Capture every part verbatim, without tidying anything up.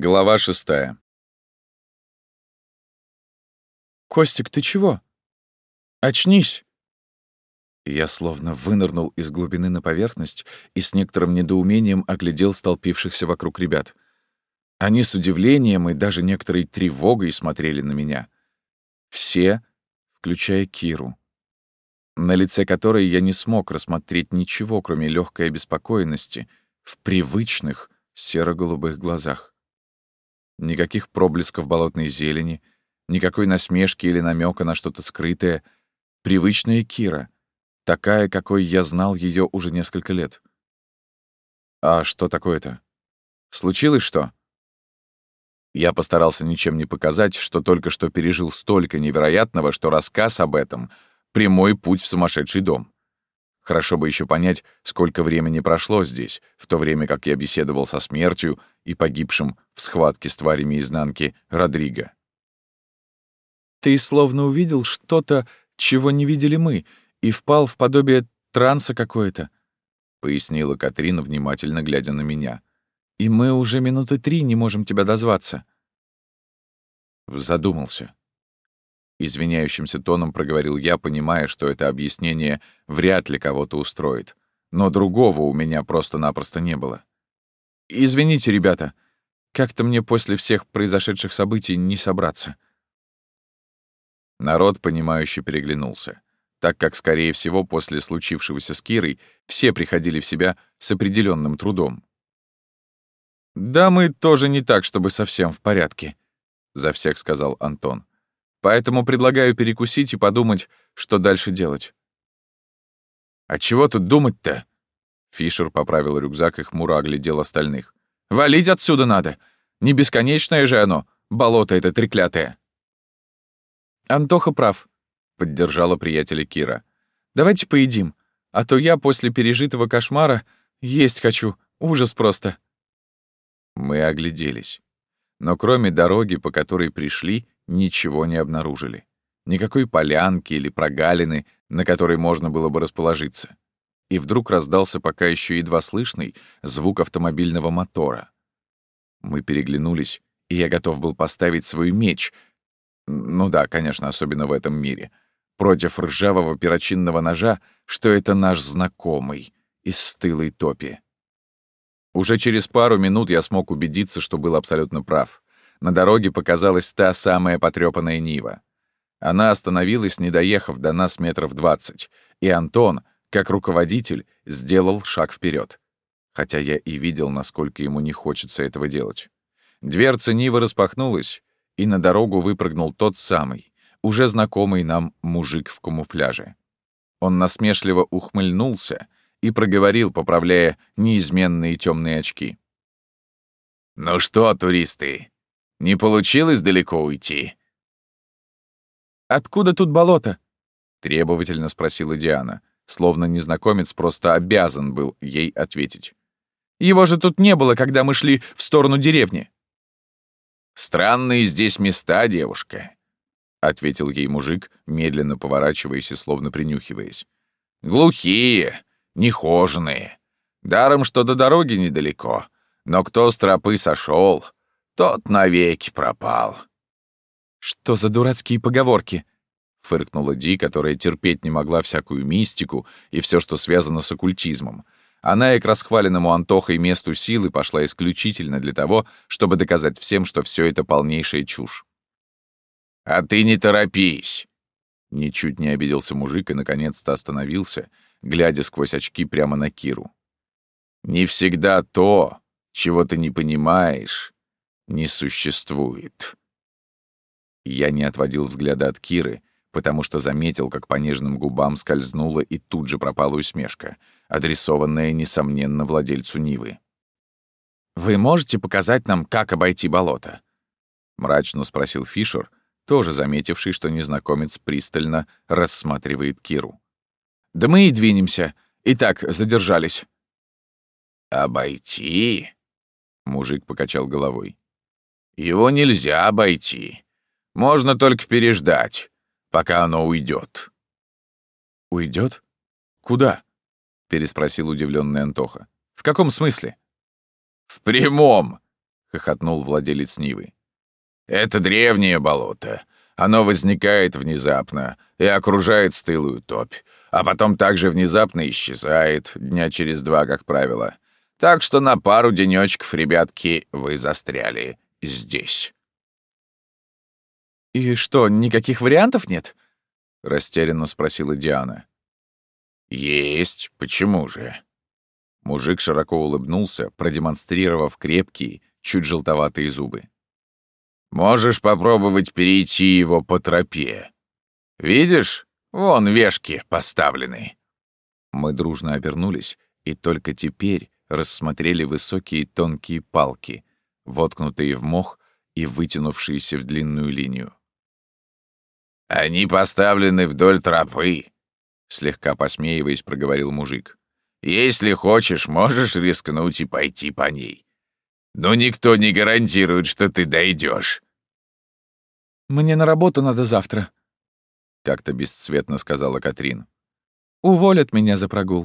Глава шестая. «Костик, ты чего? Очнись!» Я словно вынырнул из глубины на поверхность и с некоторым недоумением оглядел столпившихся вокруг ребят. Они с удивлением и даже некоторой тревогой смотрели на меня. Все, включая Киру, на лице которой я не смог рассмотреть ничего, кроме легкой обеспокоенности в привычных серо-голубых глазах. Никаких проблесков болотной зелени, никакой насмешки или намека на что-то скрытое. Привычная Кира, такая, какой я знал ее уже несколько лет. А что такое-то? Случилось что? Я постарался ничем не показать, что только что пережил столько невероятного, что рассказ об этом — прямой путь в сумасшедший дом. Хорошо бы еще понять, сколько времени прошло здесь, в то время как я беседовал со смертью и погибшим в схватке с тварями изнанки Родриго. Ты словно увидел что-то, чего не видели мы, и впал в подобие транса какое-то, — пояснила Катрина, внимательно глядя на меня. И мы уже минуты три не можем тебя дозваться. Задумался. Извиняющимся тоном проговорил я, понимая, что это объяснение вряд ли кого-то устроит. Но другого у меня просто-напросто не было. «Извините, ребята, как-то мне после всех произошедших событий не собраться». Народ, понимающе переглянулся, так как, скорее всего, после случившегося с Кирой все приходили в себя с определенным трудом. «Да мы тоже не так, чтобы совсем в порядке», — за всех сказал Антон. «Поэтому предлагаю перекусить и подумать, что дальше делать». «А чего тут думать-то?» Фишер поправил рюкзак и хмуро оглядел остальных. «Валить отсюда надо! Не бесконечное же оно, болото это треклятое!» «Антоха прав», — поддержала приятеля Кира. «Давайте поедим, а то я после пережитого кошмара есть хочу, ужас просто». Мы огляделись. Но кроме дороги, по которой пришли, ничего не обнаружили. Никакой полянки или прогалины, на которой можно было бы расположиться. И вдруг раздался пока еще едва слышный звук автомобильного мотора. Мы переглянулись, и я готов был поставить свой меч. Ну да, конечно, особенно в этом мире. Против ржавого перочинного ножа, что это наш знакомый из стылой топи. Уже через пару минут я смог убедиться, что был абсолютно прав. На дороге показалась та самая потрёпанная Нива. Она остановилась, не доехав до нас метров двадцать, и Антон, как руководитель, сделал шаг вперед, хотя я и видел, насколько ему не хочется этого делать. Дверца Нивы распахнулась, и на дорогу выпрыгнул тот самый, уже знакомый нам мужик в камуфляже. Он насмешливо ухмыльнулся и проговорил, поправляя неизменные темные очки. «Ну что, туристы, не получилось далеко уйти?» «Откуда тут болото?» — требовательно спросила Диана, словно незнакомец просто обязан был ей ответить. «Его же тут не было, когда мы шли в сторону деревни». «Странные здесь места, девушка», — ответил ей мужик, медленно поворачиваясь и словно принюхиваясь. «Глухие, нехоженые. Даром, что до дороги недалеко. Но кто с тропы сошел, тот навеки пропал». «Что за дурацкие поговорки?» — фыркнула Ди, которая терпеть не могла всякую мистику и все, что связано с оккультизмом. Она и к расхваленному Антохой месту силы пошла исключительно для того, чтобы доказать всем, что все это полнейшая чушь. «А ты не торопись!» Ничуть не обиделся мужик и наконец-то остановился, глядя сквозь очки прямо на Киру. «Не всегда то, чего ты не понимаешь, не существует». Я не отводил взгляда от Киры, потому что заметил, как по нежным губам скользнула и тут же пропала усмешка, адресованная, несомненно, владельцу Нивы. «Вы можете показать нам, как обойти болото?» — мрачно спросил Фишер, тоже заметивший, что незнакомец пристально рассматривает Киру. «Да мы и двинемся. И так задержались». «Обойти?» — мужик покачал головой. «Его нельзя обойти. Можно только переждать, пока оно уйдет». «Уйдет? Куда?» — переспросил удивленный Антоха. «В каком смысле?» «В прямом!» — — хохотнул владелец Нивы. «Это древнее болото. Оно возникает внезапно и окружает стылую топь, а потом также внезапно исчезает, дня через два, как правило. Так что на пару денёчков, ребятки, вы застряли здесь». «И что, никаких вариантов нет?» — растерянно спросила Диана. «Есть. Почему же?» Мужик широко улыбнулся, продемонстрировав крепкие, чуть желтоватые зубы. «Можешь попробовать перейти его по тропе. Видишь, вон вешки поставлены». Мы дружно обернулись и только теперь рассмотрели высокие тонкие палки, воткнутые в мох и вытянувшиеся в длинную линию. «Они поставлены вдоль тропы», — слегка посмеиваясь, проговорил мужик. «Если хочешь, можешь рискнуть и пойти по ней. Но никто не гарантирует, что ты дойдешь. «Мне на работу надо завтра», — как-то бесцветно сказала Катрин. «Уволят меня за прогул».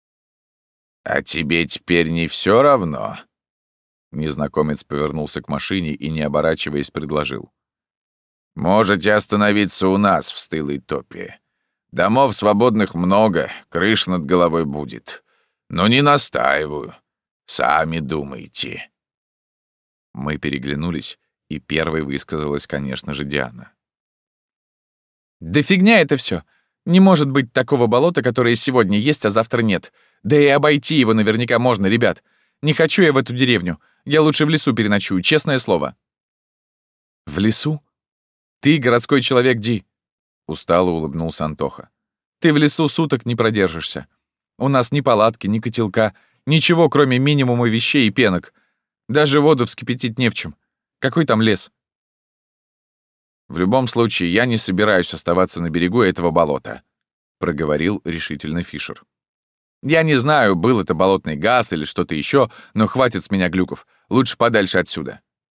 «А тебе теперь не все равно?» Незнакомец повернулся к машине и, не оборачиваясь, предложил. «Можете остановиться у нас в стылой топе. Домов свободных много, крыш над головой будет. Но не настаиваю. Сами думайте». Мы переглянулись, и первой высказалась, конечно же, Диана. «Да фигня это все. Не может быть такого болота, которое сегодня есть, а завтра нет. Да и обойти его наверняка можно, ребят. Не хочу я в эту деревню. Я лучше в лесу переночую, честное слово». «В лесу? Ты городской человек, Ди», — устало улыбнулся Антоха. «Ты в лесу суток не продержишься. У нас ни палатки, ни котелка, ничего, кроме минимума вещей и пенок. Даже воду вскипятить не в чем. Какой там лес?» «В любом случае, я не собираюсь оставаться на берегу этого болота», — проговорил решительно Фишер. «Я не знаю, был это болотный газ или что-то еще, но хватит с меня глюков. Лучше подальше отсюда».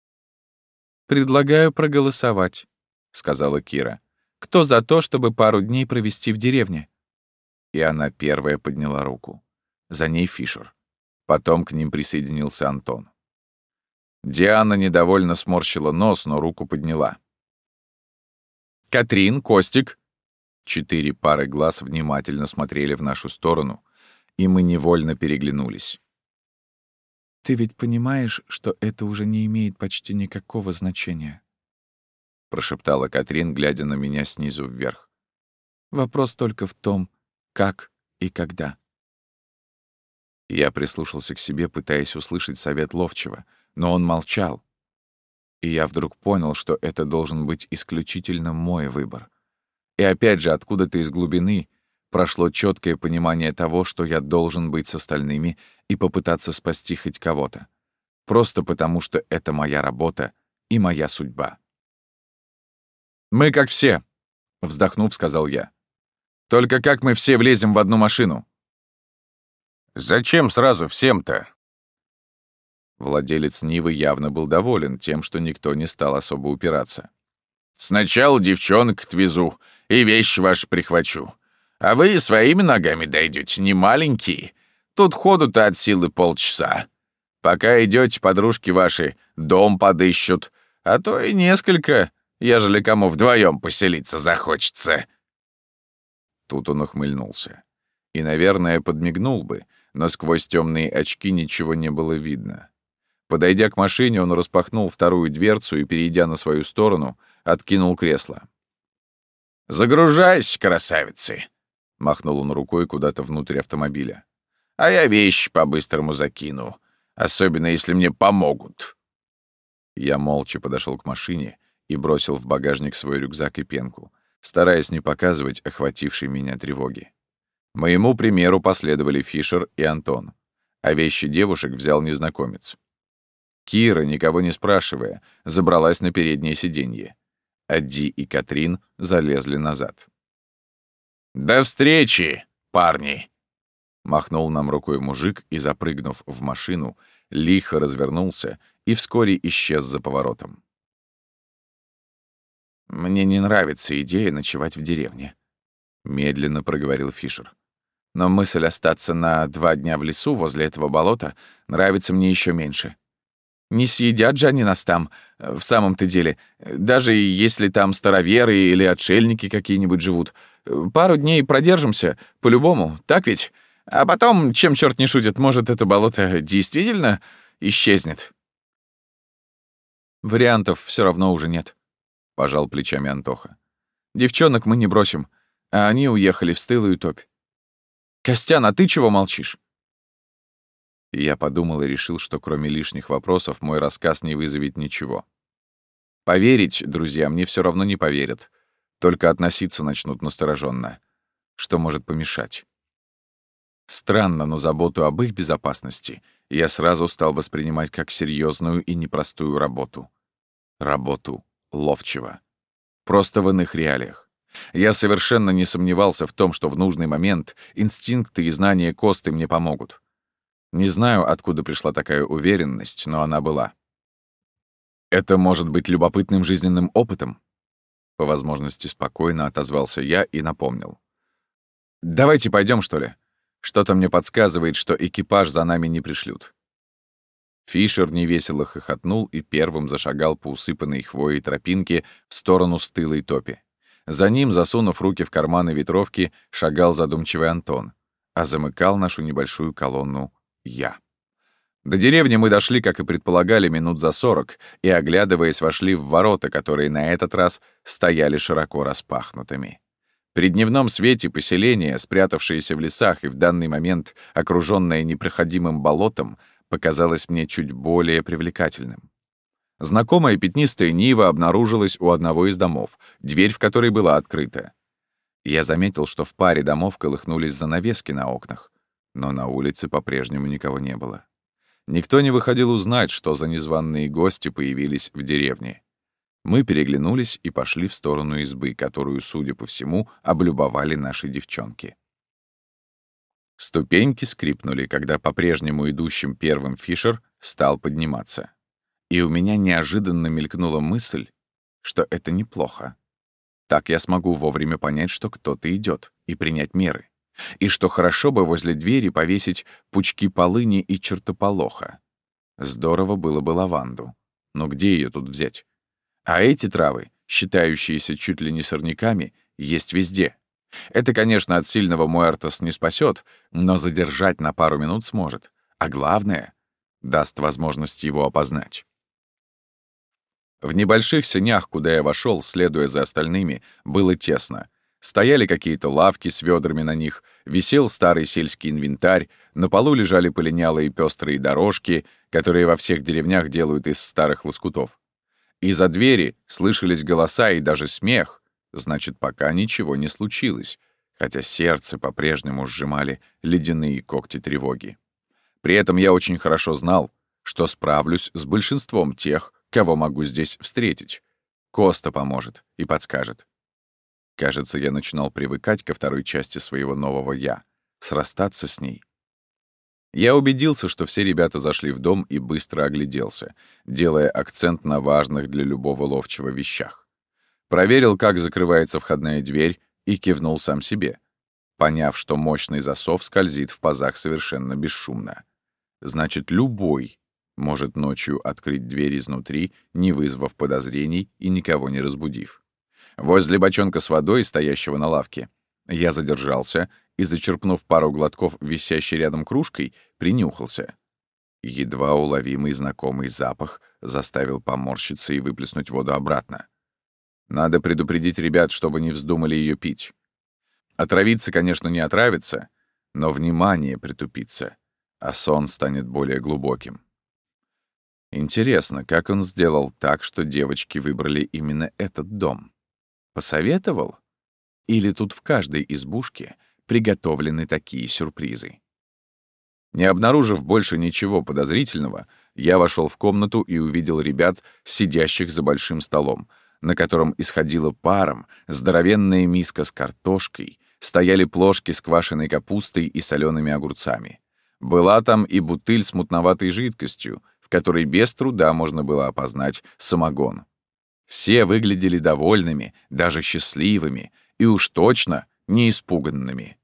«Предлагаю проголосовать», — сказала Кира. «Кто за то, чтобы пару дней провести в деревне?» И она первая подняла руку. За ней Фишер. Потом к ним присоединился Антон. Диана недовольно сморщила нос, но руку подняла. «Катрин, Костик!» Четыре пары глаз внимательно смотрели в нашу сторону, и мы невольно переглянулись. «Ты ведь понимаешь, что это уже не имеет почти никакого значения?» — прошептала Катрин, глядя на меня снизу вверх. «Вопрос только в том, как и когда». Я прислушался к себе, пытаясь услышать совет ловчего, но он молчал. И я вдруг понял, что это должен быть исключительно мой выбор. И опять же, откуда-то из глубины прошло четкое понимание того, что я должен быть с остальными и попытаться спасти хоть кого-то. Просто потому, что это моя работа и моя судьба. «Мы как все», — вздохнув, сказал я. «Только как мы все влезем в одну машину?» «Зачем сразу всем-то?» Владелец Нивы явно был доволен тем, что никто не стал особо упираться. «Сначала девчонок отвезу и вещи ваши прихвачу. А вы своими ногами дойдете, не маленькие. Тут ходу-то от силы полчаса. Пока идете, подружки ваши дом подыщут, а то и несколько, ежели кому вдвоем поселиться захочется». Тут он ухмыльнулся. И, наверное, подмигнул бы, но сквозь темные очки ничего не было видно. Подойдя к машине, он распахнул вторую дверцу и, перейдя на свою сторону, откинул кресло. «Загружайся, красавицы!» — махнул он рукой куда-то внутрь автомобиля. «А я вещи по-быстрому закину, особенно если мне помогут». Я молча подошел к машине и бросил в багажник свой рюкзак и пенку, стараясь не показывать охватившей меня тревоги. Моему примеру последовали Фишер и Антон, а вещи девушек взял незнакомец. Кира, никого не спрашивая, забралась на переднее сиденье, а Ди и Катрин залезли назад. «До встречи, парни!» — махнул нам рукой мужик и, запрыгнув в машину, лихо развернулся и вскоре исчез за поворотом. «Мне не нравится идея ночевать в деревне», — медленно проговорил Фишер. «Но мысль остаться на два дня в лесу возле этого болота нравится мне еще меньше. Не съедят же они нас там, в самом-то деле. Даже если там староверы или отшельники какие-нибудь живут. Пару дней продержимся, по-любому, так ведь? А потом, чем черт не шутит, может, это болото действительно исчезнет?» «Вариантов все равно уже нет», — пожал плечами Антоха. «Девчонок мы не бросим, а они уехали в стылую топь. Костян, а ты чего молчишь?» Я подумал и решил, что кроме лишних вопросов мой рассказ не вызовет ничего. Поверить, друзья, мне все равно не поверят, только относиться начнут настороженно. Что может помешать? Странно, но заботу об их безопасности я сразу стал воспринимать как серьезную и непростую работу. Работу ловчего. Просто в иных реалиях. Я совершенно не сомневался в том, что в нужный момент инстинкты и знания Косты мне помогут. Не знаю, откуда пришла такая уверенность, но она была. Это может быть любопытным жизненным опытом? По возможности спокойно отозвался я и напомнил. «Давайте пойдем, что ли? Что-то мне подсказывает, что экипаж за нами не пришлют». Фишер невесело хохотнул и первым зашагал по усыпанной хвоей тропинке в сторону стылой топи. За ним, засунув руки в карманы ветровки, шагал задумчивый Антон, а замыкал нашу небольшую колонну я. До деревни мы дошли, как и предполагали, минут за сорок, и, оглядываясь, вошли в ворота, которые на этот раз стояли широко распахнутыми. При дневном свете поселение, спрятавшееся в лесах и в данный момент окружённое непроходимым болотом, показалось мне чуть более привлекательным. Знакомая пятнистая нива обнаружилась у одного из домов, дверь в которой была открыта. Я заметил, что в паре домов колыхнулись занавески на окнах, но на улице по-прежнему никого не было. Никто не выходил узнать, что за незваные гости появились в деревне. Мы переглянулись и пошли в сторону избы, которую, судя по всему, облюбовали наши девчонки. Ступеньки скрипнули, когда по-прежнему идущим первым Фишер стал подниматься. И у меня неожиданно мелькнула мысль, что это неплохо. Так я смогу вовремя понять, что кто-то идет, и принять меры. И что хорошо бы возле двери повесить пучки полыни и чертополоха. Здорово было бы лаванду. Но где ее тут взять? А эти травы, считающиеся чуть ли не сорняками, есть везде. Это, конечно, от сильного Муэртос не спасет, но задержать на пару минут сможет. А главное — даст возможность его опознать. В небольших сенях, куда я вошел, следуя за остальными, было тесно. Стояли какие-то лавки с ведрами на них, висел старый сельский инвентарь, на полу лежали полинялые пестрые дорожки, которые во всех деревнях делают из старых лоскутов. Из-за двери слышались голоса и даже смех, значит, пока ничего не случилось, хотя сердце по-прежнему сжимали ледяные когти тревоги. При этом я очень хорошо знал, что справлюсь с большинством тех, кого могу здесь встретить. Коста поможет и подскажет. Кажется, я начинал привыкать ко второй части своего нового «я», срастаться с ней. Я убедился, что все ребята зашли в дом и быстро огляделся, делая акцент на важных для любого ловчего вещах. Проверил, как закрывается входная дверь, и кивнул сам себе, поняв, что мощный засов скользит в пазах совершенно бесшумно. Значит, любой может ночью открыть дверь изнутри, не вызвав подозрений и никого не разбудив. Возле бочонка с водой, стоящего на лавке, я задержался и, зачерпнув пару глотков висящей рядом кружкой, принюхался. Едва уловимый знакомый запах заставил поморщиться и выплеснуть воду обратно. Надо предупредить ребят, чтобы не вздумали ее пить. Отравиться, конечно, не отравится, но внимание притупится, а сон станет более глубоким. Интересно, как он сделал так, что девочки выбрали именно этот дом? Посоветовал? Или тут в каждой избушке приготовлены такие сюрпризы? Не обнаружив больше ничего подозрительного, я вошел в комнату и увидел ребят, сидящих за большим столом, на котором исходила паром здоровенная миска с картошкой, стояли плошки с квашеной капустой и солеными огурцами. Была там и бутыль с мутноватой жидкостью, в которой без труда можно было опознать самогон. Все выглядели довольными, даже счастливыми, и уж точно не испуганными.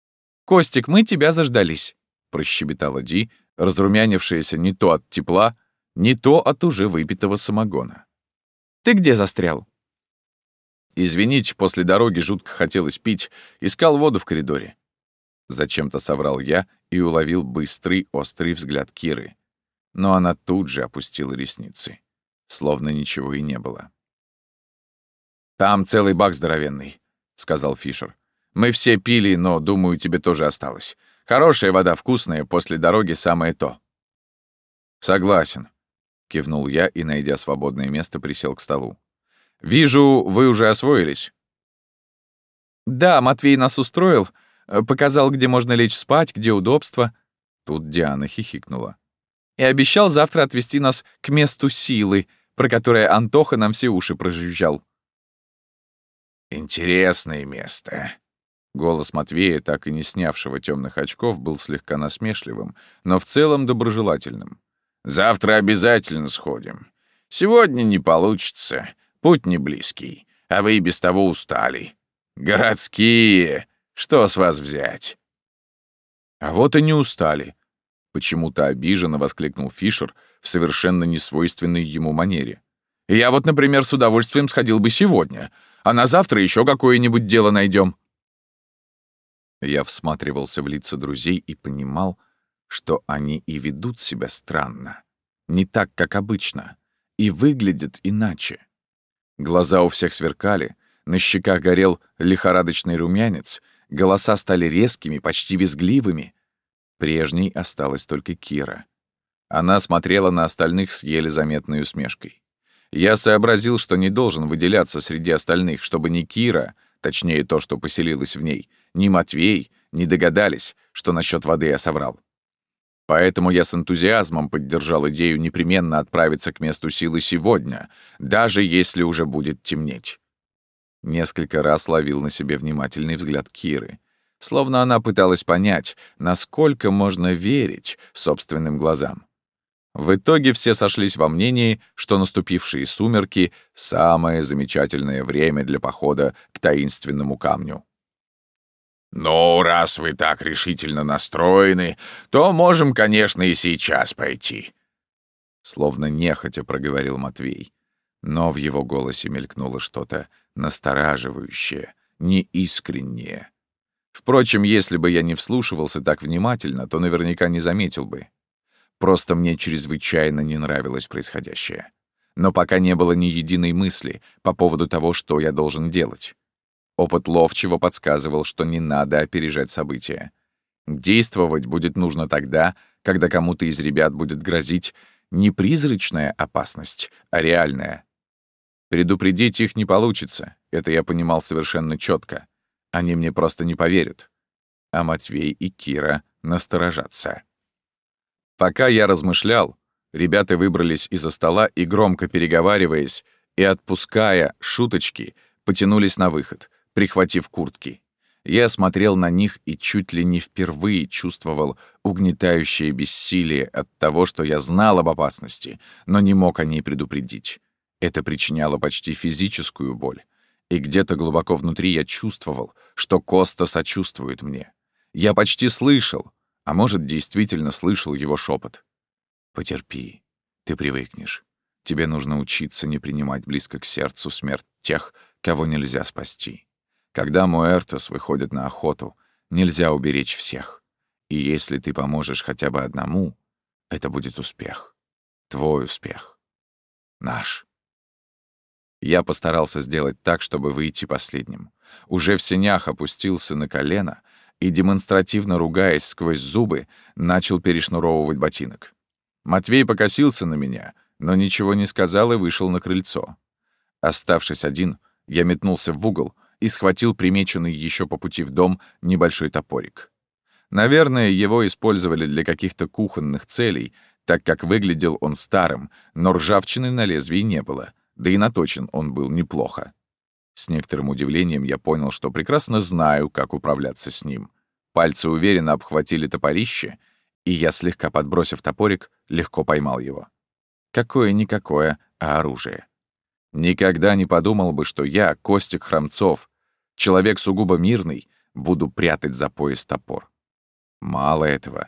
«Костик, мы тебя заждались», — прощебетала Ди, разрумянившаяся не то от тепла, не то от уже выпитого самогона. «Ты где застрял?» «Извините, после дороги жутко хотелось пить, искал воду в коридоре». Зачем-то соврал я и уловил быстрый, острый взгляд Киры. Но она тут же опустила ресницы, словно ничего и не было. «Там целый бак здоровенный», — сказал Фишер. «Мы все пили, но, думаю, тебе тоже осталось. Хорошая вода, вкусная, после дороги самое то». «Согласен», — кивнул я и, найдя свободное место, присел к столу. «Вижу, вы уже освоились». «Да, Матвей нас устроил, показал, где можно лечь спать, где удобство». Тут Диана хихикнула. «И обещал завтра отвезти нас к месту силы, про которое Антоха нам все уши прожужжал». «Интересное место». Голос Матвея, так и не снявшего темных очков, был слегка насмешливым, но в целом доброжелательным. «Завтра обязательно сходим. Сегодня не получится, путь не близкий, а вы и без того устали. Городские, что с вас взять?» «А вот и не устали», — почему-то обиженно воскликнул Фишер в совершенно несвойственной ему манере. «Я вот, например, с удовольствием сходил бы сегодня, а на завтра еще какое-нибудь дело найдем». Я всматривался в лица друзей и понимал, что они и ведут себя странно, не так, как обычно, и выглядят иначе. Глаза у всех сверкали, на щеках горел лихорадочный румянец, голоса стали резкими, почти визгливыми. Прежней осталась только Кира. Она смотрела на остальных с еле заметной усмешкой. Я сообразил, что не должен выделяться среди остальных, чтобы ни Кира, точнее то, что поселилось в ней, ни Матвей не догадались, что насчет воды я соврал. Поэтому я с энтузиазмом поддержал идею непременно отправиться к месту силы сегодня, даже если уже будет темнеть. Несколько раз ловил на себе внимательный взгляд Киры, словно она пыталась понять, насколько можно верить собственным глазам. В итоге все сошлись во мнении, что наступившие сумерки — самое замечательное время для похода к таинственному камню. «Ну, раз вы так решительно настроены, то можем, конечно, и сейчас пойти», — словно нехотя проговорил Матвей. Но в его голосе мелькнуло что-то настораживающее, неискреннее. Впрочем, если бы я не вслушивался так внимательно, то наверняка не заметил бы. Просто мне чрезвычайно не нравилось происходящее. Но пока не было ни единой мысли по поводу того, что я должен делать. Опыт ловчего подсказывал, что не надо опережать события. Действовать будет нужно тогда, когда кому-то из ребят будет грозить не призрачная опасность, а реальная. Предупредить их не получится, это я понимал совершенно четко. Они мне просто не поверят. А Матвей и Кира насторожатся. Пока я размышлял, ребята выбрались из-за стола и, громко переговариваясь и отпуская шуточки, потянулись на выход, прихватив куртки. Я смотрел на них и чуть ли не впервые чувствовал угнетающее бессилие от того, что я знал об опасности, но не мог о ней предупредить. Это причиняло почти физическую боль. И где-то глубоко внутри я чувствовал, что Коста сочувствует мне. Я почти слышал, а может, действительно слышал его шепот. «Потерпи, ты привыкнешь. Тебе нужно учиться не принимать близко к сердцу смерть тех, кого нельзя спасти. Когда Муэртос выходит на охоту, нельзя уберечь всех. И если ты поможешь хотя бы одному, это будет успех. Твой успех. Наш». Я постарался сделать так, чтобы выйти последним. Уже в сенях опустился на колено и, демонстративно ругаясь сквозь зубы, начал перешнуровывать ботинок. Матвей покосился на меня, но ничего не сказал и вышел на крыльцо. Оставшись один, я метнулся в угол и схватил примеченный еще по пути в дом небольшой топорик. Наверное, его использовали для каких-то кухонных целей, так как выглядел он старым, но ржавчины на лезвии не было, да и наточен он был неплохо. С некоторым удивлением я понял, что прекрасно знаю, как управляться с ним. Пальцы уверенно обхватили топорище, и я, слегка подбросив топорик, легко поймал его. Какое-никакое, а оружие. Никогда не подумал бы, что я, Костик Храмцов, человек сугубо мирный, буду прятать за пояс топор. Мало этого.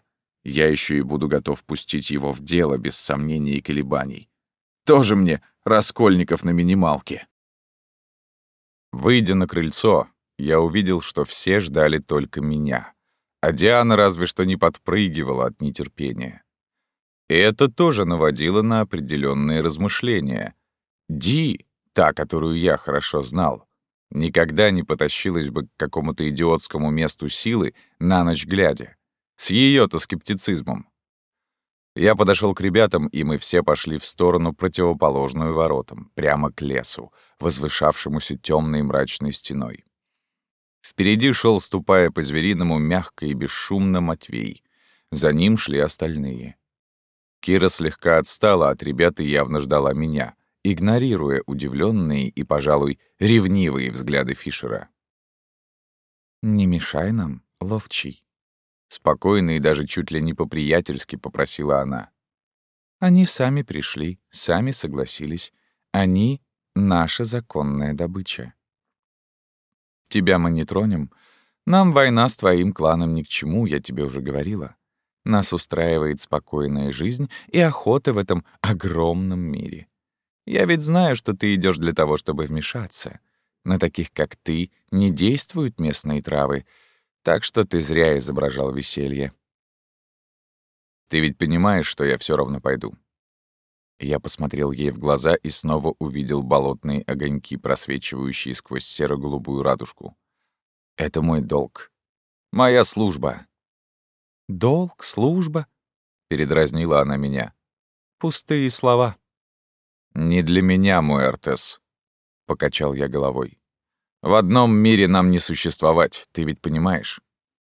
я еще и буду готов пустить его в дело без сомнений и колебаний. Тоже мне Раскольников на минималке. Выйдя на крыльцо, я увидел, что все ждали только меня, а Диана разве что не подпрыгивала от нетерпения. И это тоже наводило на определенные размышления. Ди, та, которую я хорошо знал, никогда не потащилась бы к какому-то идиотскому месту силы на ночь глядя, с ее-то скептицизмом. Я подошел к ребятам, и мы все пошли в сторону, противоположную воротам, прямо к лесу, возвышавшемуся темной мрачной стеной. Впереди шел, ступая по-звериному, мягко и бесшумно Матвей. За ним шли остальные. Кира слегка отстала от ребят и явно ждала меня, игнорируя удивленные и, пожалуй, ревнивые взгляды Фишера. «Не мешай нам, ловчий», — спокойно и даже чуть ли не по-приятельски попросила она. «Они сами пришли, сами согласились. Они — наша законная добыча. Тебя мы не тронем. Нам война с твоим кланом ни к чему, я тебе уже говорила. Нас устраивает спокойная жизнь и охота в этом огромном мире. Я ведь знаю, что ты идешь для того, чтобы вмешаться. На таких, как ты, не действуют местные травы, так что ты зря изображал веселье. Ты ведь понимаешь, что я все равно пойду». Я посмотрел ей в глаза и снова увидел болотные огоньки, просвечивающие сквозь серо-голубую радужку. «Это мой долг. Моя служба». «Долг? Служба?» — передразнила она меня. «Пустые слова». «Не для меня, мой Артес», — покачал я головой. «В одном мире нам не существовать, ты ведь понимаешь?»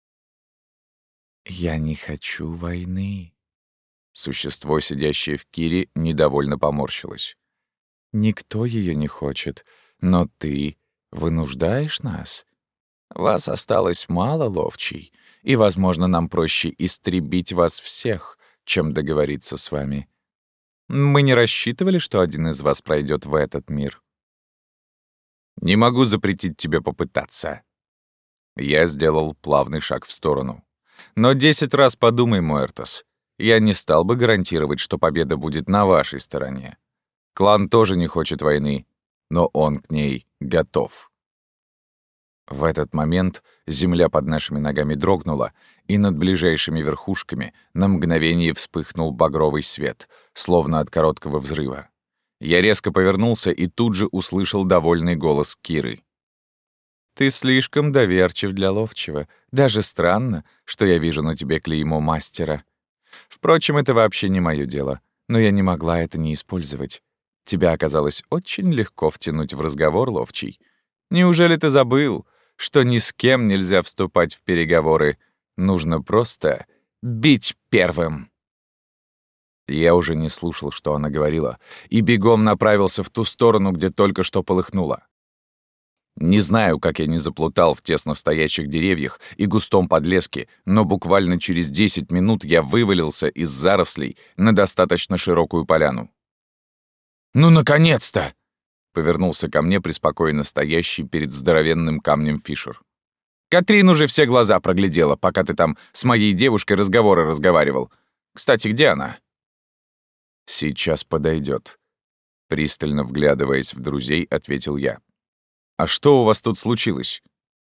«Я не хочу войны». Существо, сидящее в Кире, недовольно поморщилось. «Никто ее не хочет, но ты вынуждаешь нас. Вас осталось мало, ловчий, и, возможно, нам проще истребить вас всех, чем договориться с вами. Мы не рассчитывали, что один из вас пройдет в этот мир». «Не могу запретить тебе попытаться». Я сделал плавный шаг в сторону. «Но десять раз подумай, Муэртос. Я не стал бы гарантировать, что победа будет на вашей стороне. Клан тоже не хочет войны, но он к ней готов». В этот момент земля под нашими ногами дрогнула, и над ближайшими верхушками на мгновение вспыхнул багровый свет, словно от короткого взрыва. Я резко повернулся и тут же услышал довольный голос Киры. «Ты слишком доверчив для ловчего. Даже странно, что я вижу на тебе клеймо мастера. Впрочем, это вообще не моё дело, но я не могла это не использовать. Тебя оказалось очень легко втянуть в разговор, ловчий. Неужели ты забыл, что ни с кем нельзя вступать в переговоры? Нужно просто бить первым». Я уже не слушал, что она говорила, и бегом направился в ту сторону, где только что полыхнуло. Не знаю, как я не заплутал в тесно стоящих деревьях и густом подлеске, но буквально через десять минут я вывалился из зарослей на достаточно широкую поляну. «Ну, наконец-то!» — повернулся ко мне преспокойно стоящий перед здоровенным камнем Фишер. «Катрин уже все глаза проглядела, пока ты там с моей девушкой разговоры разговаривал. Кстати, где она?» «Сейчас подойдет», — пристально вглядываясь в друзей, ответил я. «А что у вас тут случилось?»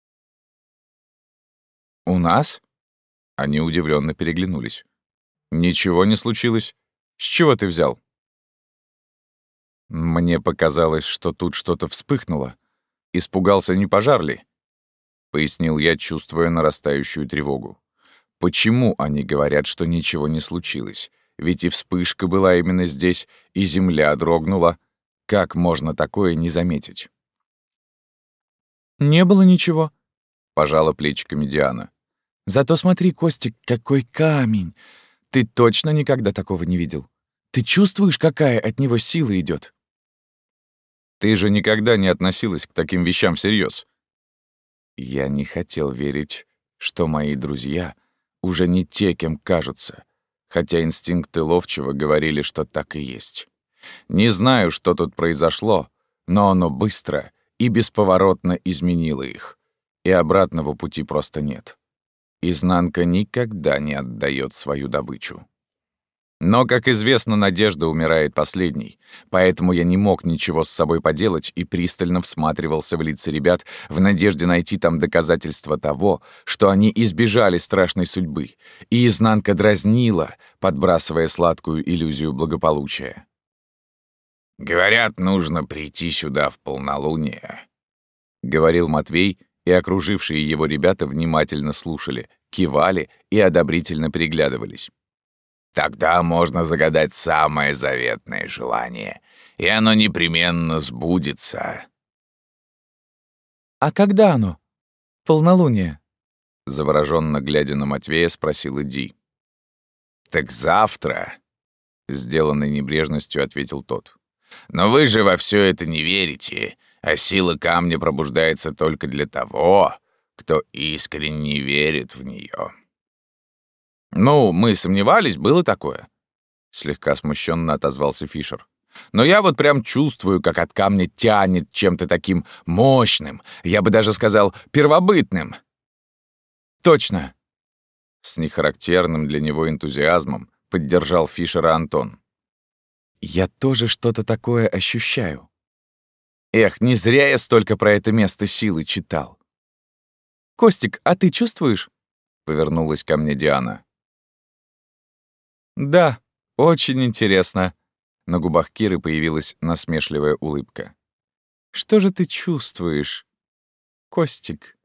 «У нас?» Они удивленно переглянулись. «Ничего не случилось. С чего ты взял?» «Мне показалось, что тут что-то вспыхнуло. Испугался, не пожар ли?» — пояснил я, чувствуя нарастающую тревогу. «Почему они говорят, что ничего не случилось? Ведь и вспышка была именно здесь, и земля дрогнула. Как можно такое не заметить?» «Не было ничего», — пожала плечиками Диана. «Зато смотри, Костик, какой камень! Ты точно никогда такого не видел? Ты чувствуешь, какая от него сила идет? Ты же никогда не относилась к таким вещам всерьез. Я не хотел верить, что мои друзья уже не те, кем кажутся, хотя инстинкты ловчего говорили, что так и есть. Не знаю, что тут произошло, но оно быстро и бесповоротно изменило их, и обратного пути просто нет. Изнанка никогда не отдает свою добычу. Но, как известно, надежда умирает последней, поэтому я не мог ничего с собой поделать и пристально всматривался в лица ребят в надежде найти там доказательства того, что они избежали страшной судьбы, и изнанка дразнила, подбрасывая сладкую иллюзию благополучия. «Говорят, нужно прийти сюда в полнолуние», — говорил Матвей, и окружившие его ребята внимательно слушали, кивали и одобрительно переглядывались. «Тогда можно загадать самое заветное желание, и оно непременно сбудется». «А когда оно? Полнолуние?» Завороженно глядя на Матвея, спросил Ди. «Так завтра», — сделанной небрежностью ответил тот. «Но вы же во все это не верите, а сила камня пробуждается только для того, кто искренне верит в нее». «Ну, мы сомневались, было такое», — слегка смущенно отозвался Фишер. «Но я вот прям чувствую, как от камня тянет чем-то таким мощным, я бы даже сказал, первобытным». «Точно!» — с нехарактерным для него энтузиазмом поддержал Фишера Антон. «Я тоже что-то такое ощущаю. Эх, не зря я столько про это место силы читал». «Костик, а ты чувствуешь?» — повернулась ко мне Диана. «Да, очень интересно». На губах Киры появилась насмешливая улыбка. «Что же ты чувствуешь, Костик?»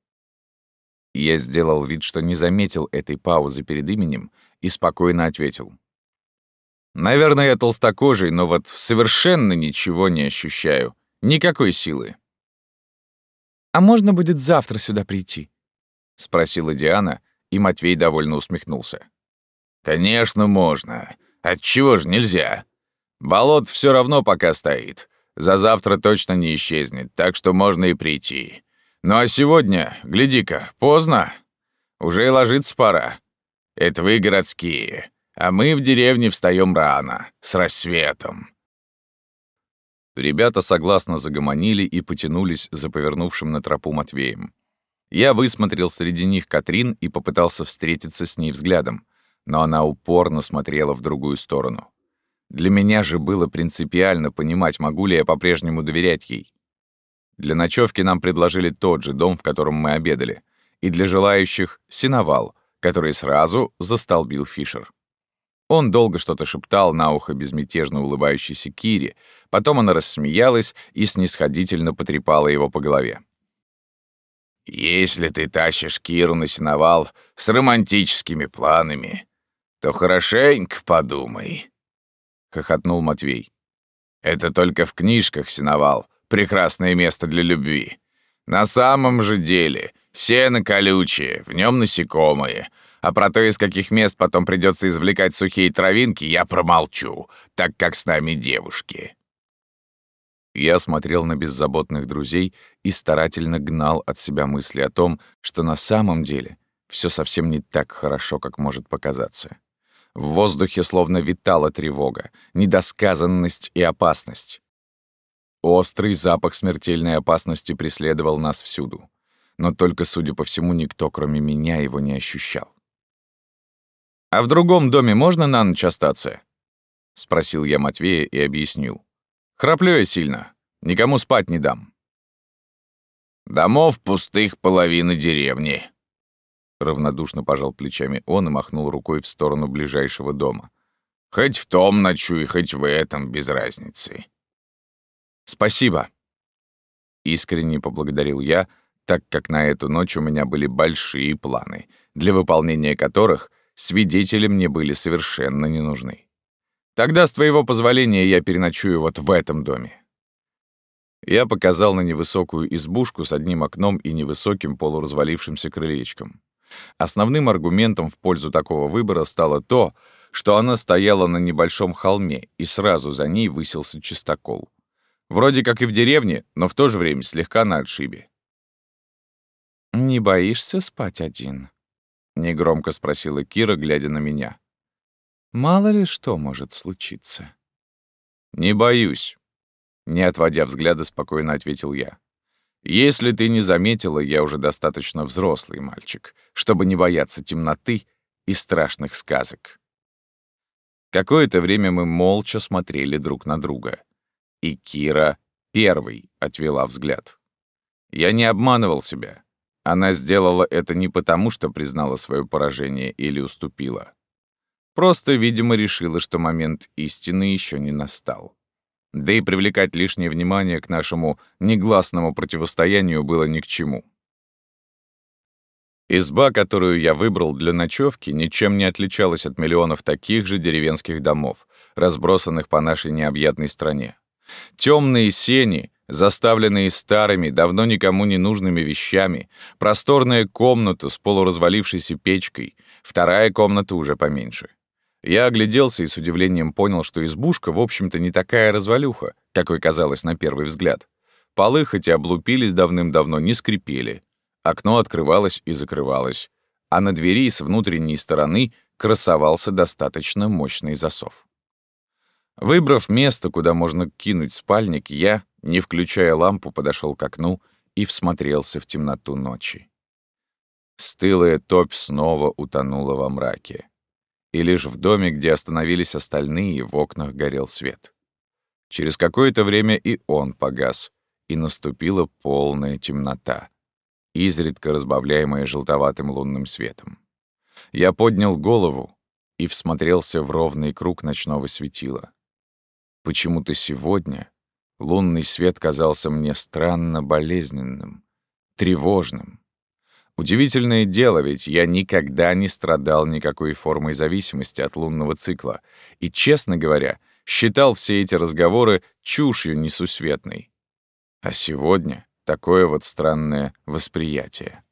Я сделал вид, что не заметил этой паузы перед именем, и спокойно ответил. «Наверное, я толстокожий, но вот совершенно ничего не ощущаю. Никакой силы». «А можно будет завтра сюда прийти?» — спросила Диана, и Матвей довольно усмехнулся. «Конечно, можно. Отчего же нельзя? Болот все равно пока стоит. За завтра точно не исчезнет, так что можно и прийти. Ну а сегодня, гляди-ка, поздно. Уже и ложиться пора. Это вы городские, а мы в деревне встаем рано, с рассветом». Ребята согласно загомонили и потянулись за повернувшим на тропу Матвеем. Я высмотрел среди них Катрин и попытался встретиться с ней взглядом, но она упорно смотрела в другую сторону. Для меня же было принципиально понимать, могу ли я по-прежнему доверять ей. Для ночевки нам предложили тот же дом, в котором мы обедали, и для желающих — сеновал, который сразу застолбил Фишер. Он долго что-то шептал на ухо безмятежно улыбающейся Кире, потом она рассмеялась и снисходительно потрепала его по голове. «Если ты тащишь Киру на сеновал с романтическими планами, то хорошенько подумай», — хохотнул Матвей. «Это только в книжках сеновал — прекрасное место для любви. На самом же деле сено колючее, в нем насекомые, а про то, из каких мест потом придется извлекать сухие травинки, я промолчу, так как с нами девушки». Я смотрел на беззаботных друзей и старательно гнал от себя мысли о том, что на самом деле все совсем не так хорошо, как может показаться. В воздухе словно витала тревога, недосказанность и опасность. Острый запах смертельной опасности преследовал нас всюду, но только, судя по всему, никто, кроме меня, его не ощущал. «А в другом доме можно на ночь остаться?» — спросил я Матвея и объяснил. «Храплю я сильно, никому спать не дам». «Домов пустых половина деревни», — равнодушно пожал плечами он и махнул рукой в сторону ближайшего дома. «Хоть в том ночуй, хоть в этом, без разницы». «Спасибо», — искренне поблагодарил я, так как на эту ночь у меня были большие планы, для выполнения которых свидетели мне были совершенно не нужны. «Тогда, с твоего позволения, я переночую вот в этом доме». Я показал на невысокую избушку с одним окном и невысоким полуразвалившимся крылечком. Основным аргументом в пользу такого выбора стало то, что она стояла на небольшом холме, и сразу за ней высился чистокол. Вроде как и в деревне, но в то же время слегка на отшибе. «Не боишься спать один?» — негромко спросила Кира, глядя на меня. «Мало ли что может случиться». «Не боюсь», — не отводя взгляда, спокойно ответил я. Если ты не заметила, я уже достаточно взрослый мальчик, чтобы не бояться темноты и страшных сказок». Какое-то время мы молча смотрели друг на друга. И Кира первой отвела взгляд. Я не обманывал себя. Она сделала это не потому, что признала свое поражение или уступила. Просто, видимо, решила, что момент истины еще не настал. Да и привлекать лишнее внимание к нашему негласному противостоянию было ни к чему. Изба, которую я выбрал для ночевки, ничем не отличалась от миллионов таких же деревенских домов, разбросанных по нашей необъятной стране. Темные сени, заставленные старыми, давно никому не нужными вещами, просторная комната с полуразвалившейся печкой, вторая комната уже поменьше. Я огляделся и с удивлением понял, что избушка, в общем-то, не такая развалюха, какой казалось на первый взгляд. Полы, хоть и облупились давным-давно, не скрипели. Окно открывалось и закрывалось, а на двери с внутренней стороны красовался достаточно мощный засов. Выбрав место, куда можно кинуть спальник, я, не включая лампу, подошел к окну и всмотрелся в темноту ночи. Стылая топь снова утонула во мраке. И лишь в доме, где остановились остальные, в окнах горел свет. Через какое-то время и он погас, и наступила полная темнота, изредка разбавляемая желтоватым лунным светом. Я поднял голову и всмотрелся в ровный круг ночного светила. Почему-то сегодня лунный свет казался мне странно болезненным, тревожным. Удивительное дело, ведь я никогда не страдал никакой формой зависимости от лунного цикла и, честно говоря, считал все эти разговоры чушью несусветной. А сегодня такое вот странное восприятие.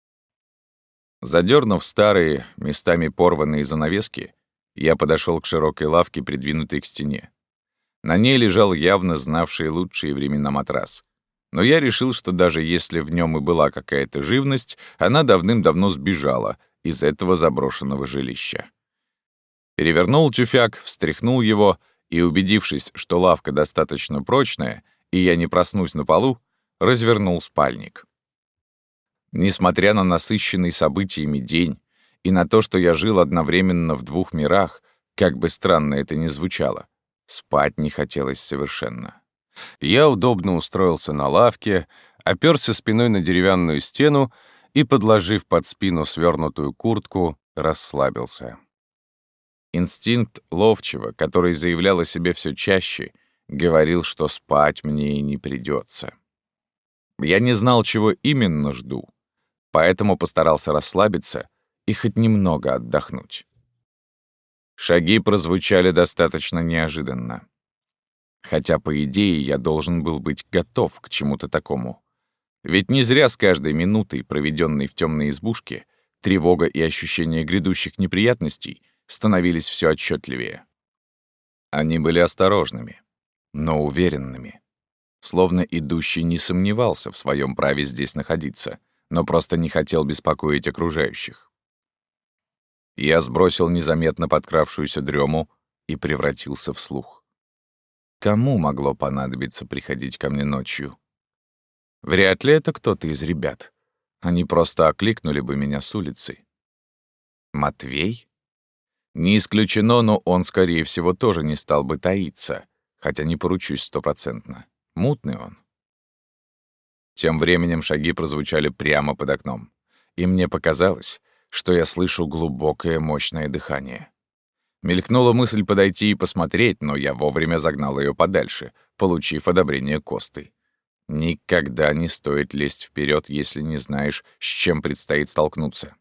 Задернув старые, местами порванные занавески, я подошел к широкой лавке, придвинутой к стене. На ней лежал явно знавший лучшие времена матрас. Но я решил, что даже если в нем и была какая-то живность, она давным-давно сбежала из этого заброшенного жилища. Перевернул тюфяк, встряхнул его и, убедившись, что лавка достаточно прочная, и я не проснусь на полу, развернул спальник. Несмотря на насыщенный событиями день и на то, что я жил одновременно в двух мирах, как бы странно это ни звучало, спать не хотелось совершенно. Я удобно устроился на лавке, оперся спиной на деревянную стену и, подложив под спину свернутую куртку, расслабился. Инстинкт ловчего, который заявлял о себе все чаще, говорил, что спать мне и не придется. Я не знал, чего именно жду, поэтому постарался расслабиться и хоть немного отдохнуть. Шаги прозвучали достаточно неожиданно. Хотя, по идее, я должен был быть готов к чему-то такому. Ведь не зря с каждой минутой, проведенной в темной избушке, тревога и ощущение грядущих неприятностей становились все отчетливее. Они были осторожными, но уверенными. Словно идущий не сомневался в своем праве здесь находиться, но просто не хотел беспокоить окружающих. Я сбросил незаметно подкравшуюся дрему и превратился в слух. Кому могло понадобиться приходить ко мне ночью? Вряд ли это кто-то из ребят. Они просто окликнули бы меня с улицы. Матвей? Не исключено, но он, скорее всего, тоже не стал бы таиться, хотя не поручусь стопроцентно. Мутный он. Тем временем шаги прозвучали прямо под окном, и мне показалось, что я слышу глубокое мощное дыхание. Мелькнула мысль подойти и посмотреть, но я вовремя загнал ее подальше, получив одобрение Косты. Никогда не стоит лезть вперед, если не знаешь, с чем предстоит столкнуться.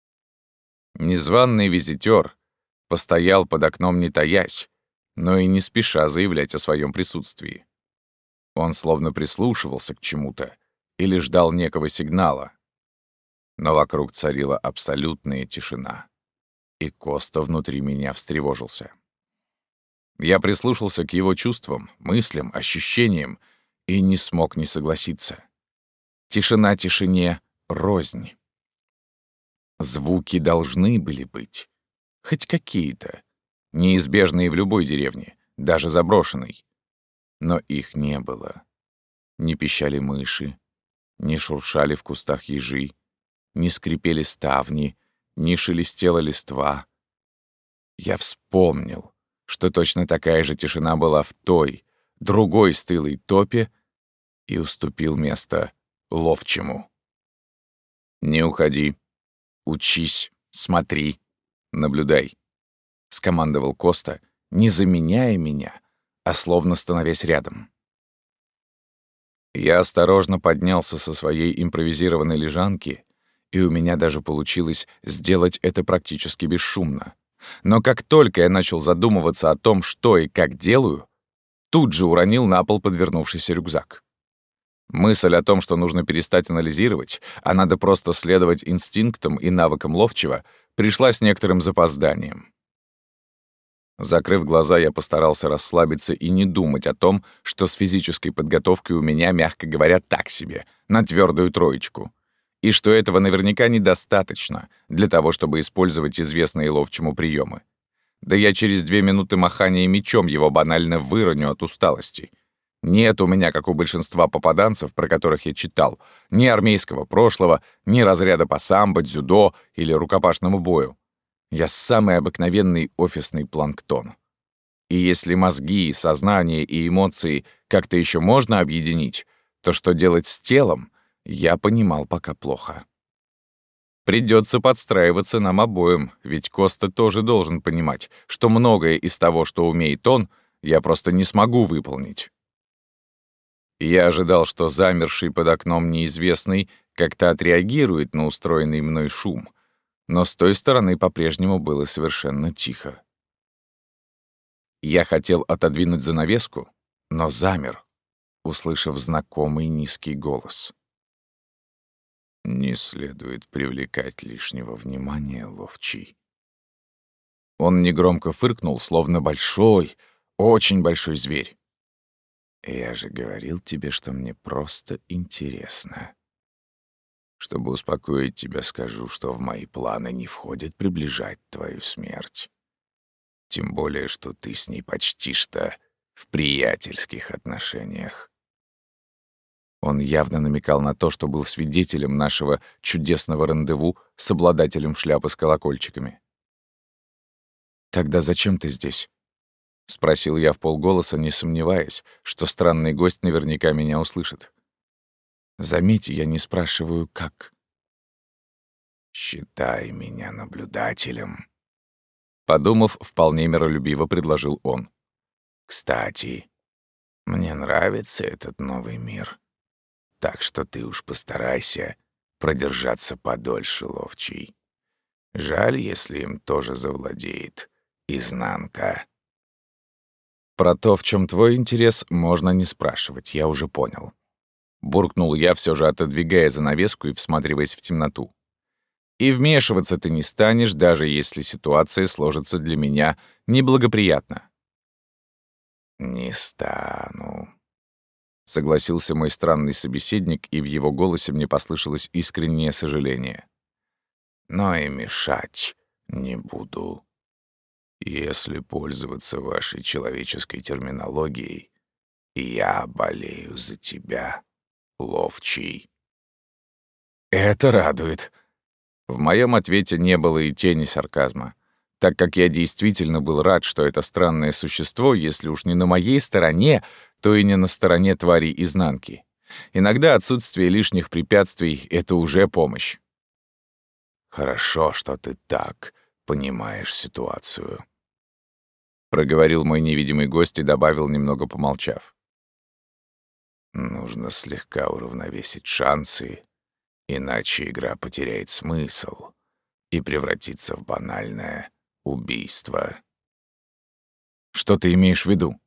Незваный визитер постоял под окном не таясь, но и не спеша заявлять о своем присутствии. Он словно прислушивался к чему-то или ждал некого сигнала. Но вокруг царила абсолютная тишина. И Коста внутри меня встревожился. Я прислушался к его чувствам, мыслям, ощущениям и не смог не согласиться. Тишина тишине рознь. Звуки должны были быть. Хоть какие-то. Неизбежные в любой деревне, даже заброшенной. Но их не было. Не пищали мыши, не шуршали в кустах ежи, не скрипели ставни, не шелестела листва. Я вспомнил, что точно такая же тишина была в той, другой стылой топе, и уступил место ловчему. «Не уходи. Учись, смотри, наблюдай», — скомандовал Коста, не заменяя меня, а словно становясь рядом. Я осторожно поднялся со своей импровизированной лежанки, и у меня даже получилось сделать это практически бесшумно. Но как только я начал задумываться о том, что и как делаю, тут же уронил на пол подвернувшийся рюкзак. Мысль о том, что нужно перестать анализировать, а надо просто следовать инстинктам и навыкам ловчего, пришла с некоторым запозданием. Закрыв глаза, я постарался расслабиться и не думать о том, что с физической подготовкой у меня, мягко говоря, так себе, на твердую троечку. И что этого наверняка недостаточно для того, чтобы использовать известные ловчему приемы. Да я через две минуты махания мечом его банально выроню от усталости. Нет у меня, как у большинства попаданцев, про которых я читал, ни армейского прошлого, ни разряда по самбо, дзюдо или рукопашному бою. Я самый обыкновенный офисный планктон. И если мозги, сознание и эмоции как-то еще можно объединить, то что делать с телом, я понимал пока плохо. Придется подстраиваться нам обоим, ведь Коста тоже должен понимать, что многое из того, что умеет он, я просто не смогу выполнить. Я ожидал, что замерший под окном неизвестный как-то отреагирует на устроенный мной шум, но с той стороны по-прежнему было совершенно тихо. Я хотел отодвинуть занавеску, но замер, услышав знакомый низкий голос. «Не следует привлекать лишнего внимания, ловчий». Он негромко фыркнул, словно большой, очень большой зверь. «Я же говорил тебе, что мне просто интересно. Чтобы успокоить тебя, скажу, что в мои планы не входит приближать твою смерть. Тем более, что ты с ней почти что в приятельских отношениях». Он явно намекал на то, что был свидетелем нашего чудесного рандеву с обладателем шляпы с колокольчиками. «Тогда зачем ты здесь?» — спросил я вполголоса, не сомневаясь, что странный гость наверняка меня услышит. Заметь, я не спрашиваю, как. «Считай меня наблюдателем», — подумав, вполне миролюбиво предложил он. «Кстати, мне нравится этот новый мир, так что ты уж постарайся продержаться подольше, ловчий. Жаль, если им тоже завладеет изнанка». «Про то, в чем твой интерес, можно не спрашивать, я уже понял». Буркнул я, все же отодвигая занавеску и всматриваясь в темноту. «И вмешиваться ты не станешь, даже если ситуация сложится для меня неблагоприятно». «Не стану», — согласился мой странный собеседник, и в его голосе мне послышалось искреннее сожаление. «Но и мешать не буду. Если пользоваться вашей человеческой терминологией, я болею за тебя, ловчий». «Это радует». В моем ответе не было и тени сарказма, так как я действительно был рад, что это странное существо, если уж не на моей стороне, то и не на стороне тварей изнанки. Иногда отсутствие лишних препятствий — это уже помощь. «Хорошо, что ты так понимаешь ситуацию», — проговорил мой невидимый гость и добавил, немного помолчав. «Нужно слегка уравновесить шансы, иначе игра потеряет смысл и превратится в банальное убийство». «Что ты имеешь в виду?»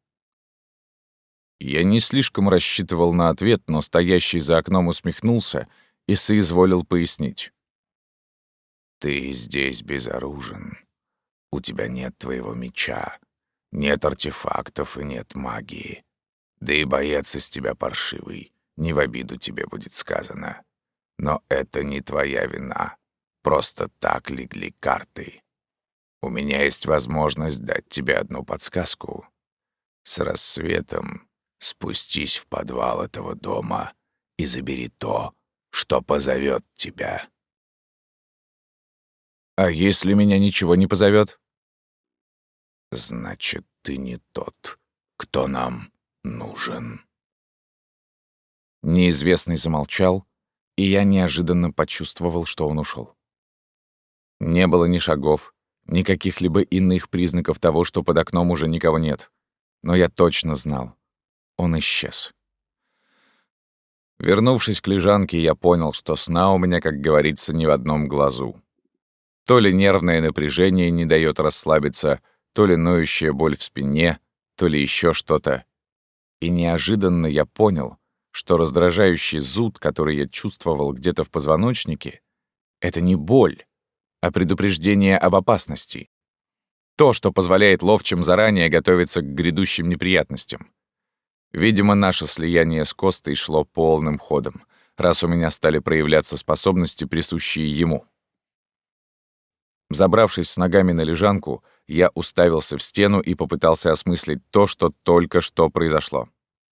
Я не слишком рассчитывал на ответ, но стоящий за окном усмехнулся и соизволил пояснить. «Ты здесь безоружен. У тебя нет твоего меча, нет артефактов и нет магии. Да и боец из тебя паршивый, не в обиду тебе будет сказано. Но это не твоя вина. Просто так легли карты. У меня есть возможность дать тебе одну подсказку. С рассветом спустись в подвал этого дома и забери то, что позовет тебя». «А если меня ничего не позовет?» «Значит, ты не тот, кто нам нужен». Неизвестный замолчал, и я неожиданно почувствовал, что он ушел. Не было ни шагов, ни каких-либо иных признаков того, что под окном уже никого нет. Но я точно знал. Он исчез. Вернувшись к лежанке, я понял, что сна у меня, как говорится, ни в одном глазу. То ли нервное напряжение не дает расслабиться, то ли ноющая боль в спине, то ли еще что-то. И неожиданно я понял, что раздражающий зуд, который я чувствовал где-то в позвоночнике, это не боль, а предупреждение об опасности. То, что позволяет ловчим заранее готовиться к грядущим неприятностям. Видимо, наше слияние с Костой шло полным ходом, раз у меня стали проявляться способности, присущие ему. Забравшись с ногами на лежанку, я уставился в стену и попытался осмыслить то, что только что произошло.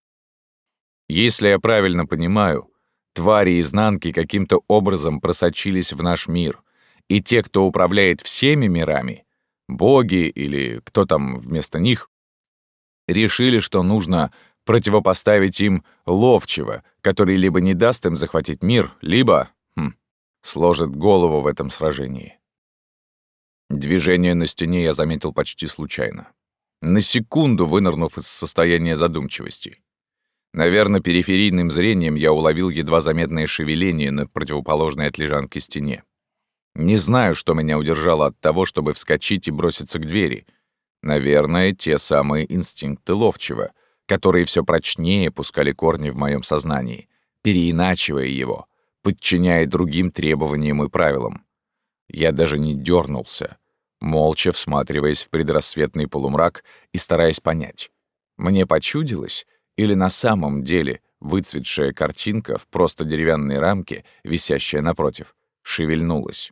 Если я правильно понимаю, твари изнанки каким-то образом просочились в наш мир, и те, кто управляет всеми мирами, боги или кто там вместо них, решили, что нужно противопоставить им ловчего, который либо не даст им захватить мир, либо хм, сложит голову в этом сражении. Движение на стене я заметил почти случайно, на секунду вынырнув из состояния задумчивости. Наверное, периферийным зрением я уловил едва заметное шевеление на противоположной от лежанки стене. Не знаю, что меня удержало от того, чтобы вскочить и броситься к двери. Наверное, те самые инстинкты ловчего, которые все прочнее пускали корни в моем сознании, переиначивая его, подчиняя другим требованиям и правилам. Я даже не дернулся, молча всматриваясь в предрассветный полумрак и стараясь понять, мне почудилось или на самом деле выцветшая картинка в просто деревянной рамке, висящая напротив, шевельнулась.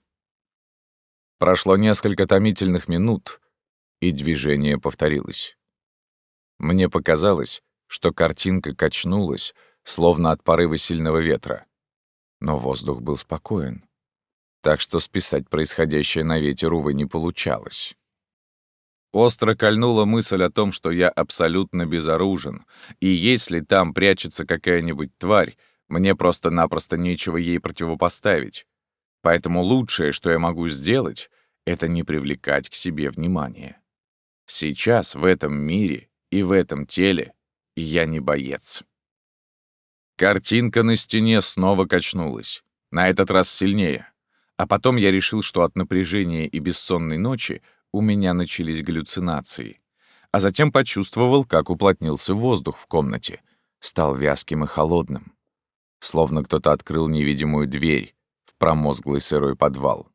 Прошло несколько томительных минут, и движение повторилось. Мне показалось, что картинка качнулась, словно от порыва сильного ветра. Но воздух был спокоен, так что списать происходящее на ветер, увы, не получалось. Остро кольнула мысль о том, что я абсолютно безоружен, и если там прячется какая-нибудь тварь, мне просто-напросто нечего ей противопоставить. Поэтому лучшее, что я могу сделать, это не привлекать к себе внимания. Сейчас, в этом мире и в этом теле, я не боец. Картинка на стене снова качнулась, на этот раз сильнее. А потом я решил, что от напряжения и бессонной ночи у меня начались галлюцинации. А затем почувствовал, как уплотнился воздух в комнате, стал вязким и холодным. Словно кто-то открыл невидимую дверь в промозглый сырой подвал.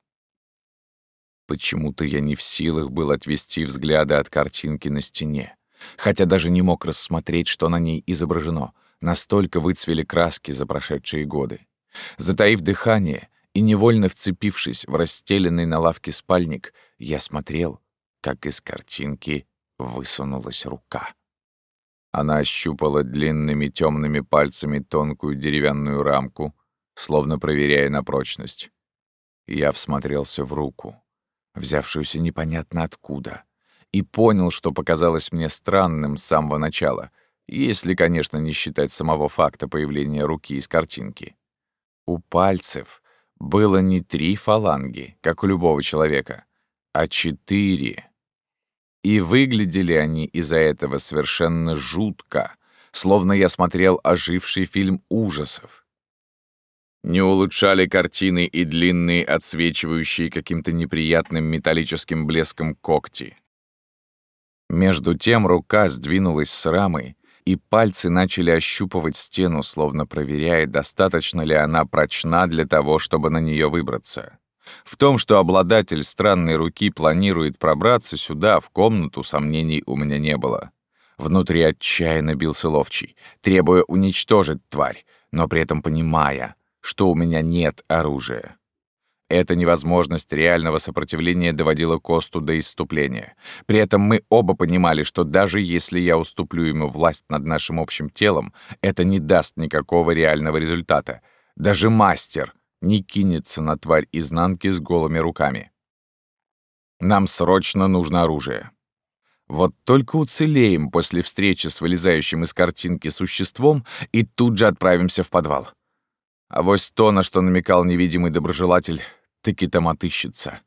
Почему-то я не в силах был отвести взгляды от картинки на стене, хотя даже не мог рассмотреть, что на ней изображено. Настолько выцвели краски за прошедшие годы. Затаив дыхание и невольно вцепившись в расстеленный на лавке спальник, я смотрел, как из картинки высунулась рука. Она ощупала длинными темными пальцами тонкую деревянную рамку, словно проверяя на прочность. Я всмотрелся в руку, взявшуюся непонятно откуда, и понял, что показалось мне странным с самого начала, если, конечно, не считать самого факта появления руки из картинки. У пальцев было не три фаланги, как у любого человека, а четыре. И выглядели они из-за этого совершенно жутко, словно я смотрел оживший фильм ужасов. Не улучшали картины и длинные, отсвечивающие каким-то неприятным металлическим блеском когти. Между тем рука сдвинулась с рамы, и пальцы начали ощупывать стену, словно проверяя, достаточно ли она прочна для того, чтобы на нее выбраться. В том, что обладатель странной руки планирует пробраться сюда, в комнату, сомнений у меня не было. Внутри отчаянно бился ловчий, требуя уничтожить тварь, но при этом понимая, что у меня нет оружия. Эта невозможность реального сопротивления доводила Косту до исступления. При этом мы оба понимали, что даже если я уступлю ему власть над нашим общим телом, это не даст никакого реального результата. Даже мастер не кинется на тварь изнанки с голыми руками. Нам срочно нужно оружие. Вот только уцелеем после встречи с вылезающим из картинки существом и тут же отправимся в подвал. Авось то, на что намекал невидимый доброжелатель, таки там отыщется.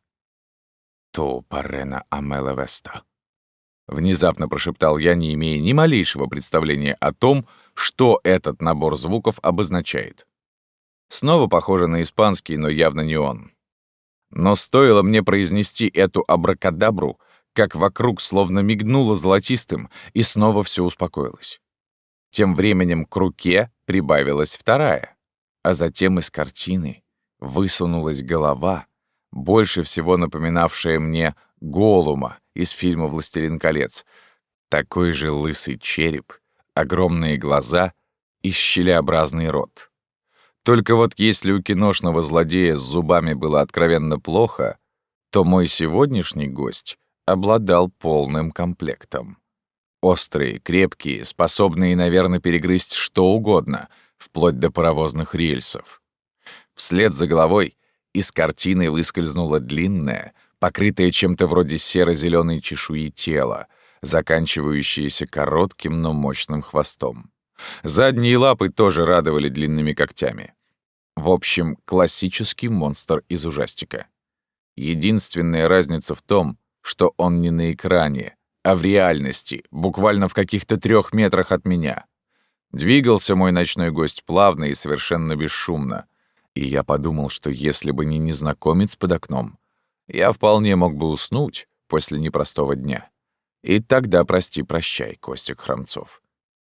«То парена амела веста», — внезапно прошептал я, не имея ни малейшего представления о том, что этот набор звуков обозначает. Снова похоже на испанский, но явно не он. Но стоило мне произнести эту абракадабру, как вокруг словно мигнуло золотистым, и снова все успокоилось. Тем временем к руке прибавилась вторая, а затем из картины высунулась голова, больше всего напоминавшая мне Голлума из фильма «Властелин колец». Такой же лысый череп, огромные глаза и щелеобразный рот. Только вот если у киношного злодея с зубами было откровенно плохо, то мой сегодняшний гость обладал полным комплектом. Острые, крепкие, способные, наверное, перегрызть что угодно, вплоть до паровозных рельсов. Вслед за головой из картины выскользнуло длинное, покрытое чем-то вроде серо-зеленой чешуи тело, заканчивающееся коротким, но мощным хвостом. Задние лапы тоже радовали длинными когтями. В общем, классический монстр из ужастика. Единственная разница в том, что он не на экране, а в реальности, буквально в каких-то трех метрах от меня. Двигался мой ночной гость плавно и совершенно бесшумно, и я подумал, что если бы не незнакомец под окном, я вполне мог бы уснуть после непростого дня. И тогда прости-прощай, Костик Хромцов.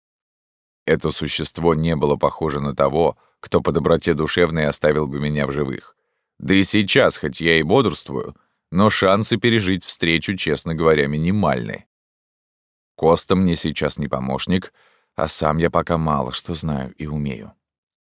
Это существо не было похоже на того, кто по доброте душевной оставил бы меня в живых. Да и сейчас, хоть я и бодрствую, но шансы пережить встречу, честно говоря, минимальны. Коста мне сейчас не помощник, а сам я пока мало что знаю и умею.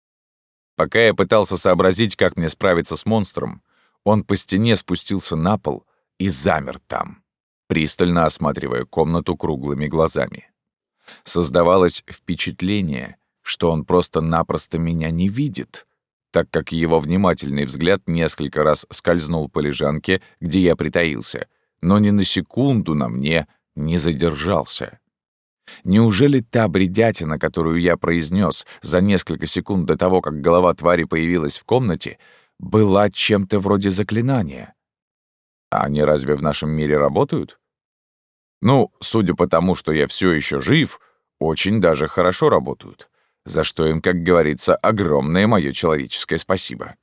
Пока я пытался сообразить, как мне справиться с монстром, он по стене спустился на пол и замер там, пристально осматривая комнату круглыми глазами. Создавалось впечатление, что он просто-напросто меня не видит, так как его внимательный взгляд несколько раз скользнул по лежанке, где я притаился, но ни на секунду на мне не задержался. Неужели та бредятина, которую я произнес за несколько секунд до того, как голова твари появилась в комнате, была чем-то вроде заклинания? А они разве в нашем мире работают? Ну, судя по тому, что я все еще жив, очень даже хорошо работают, за что им, как говорится, огромное мое человеческое спасибо.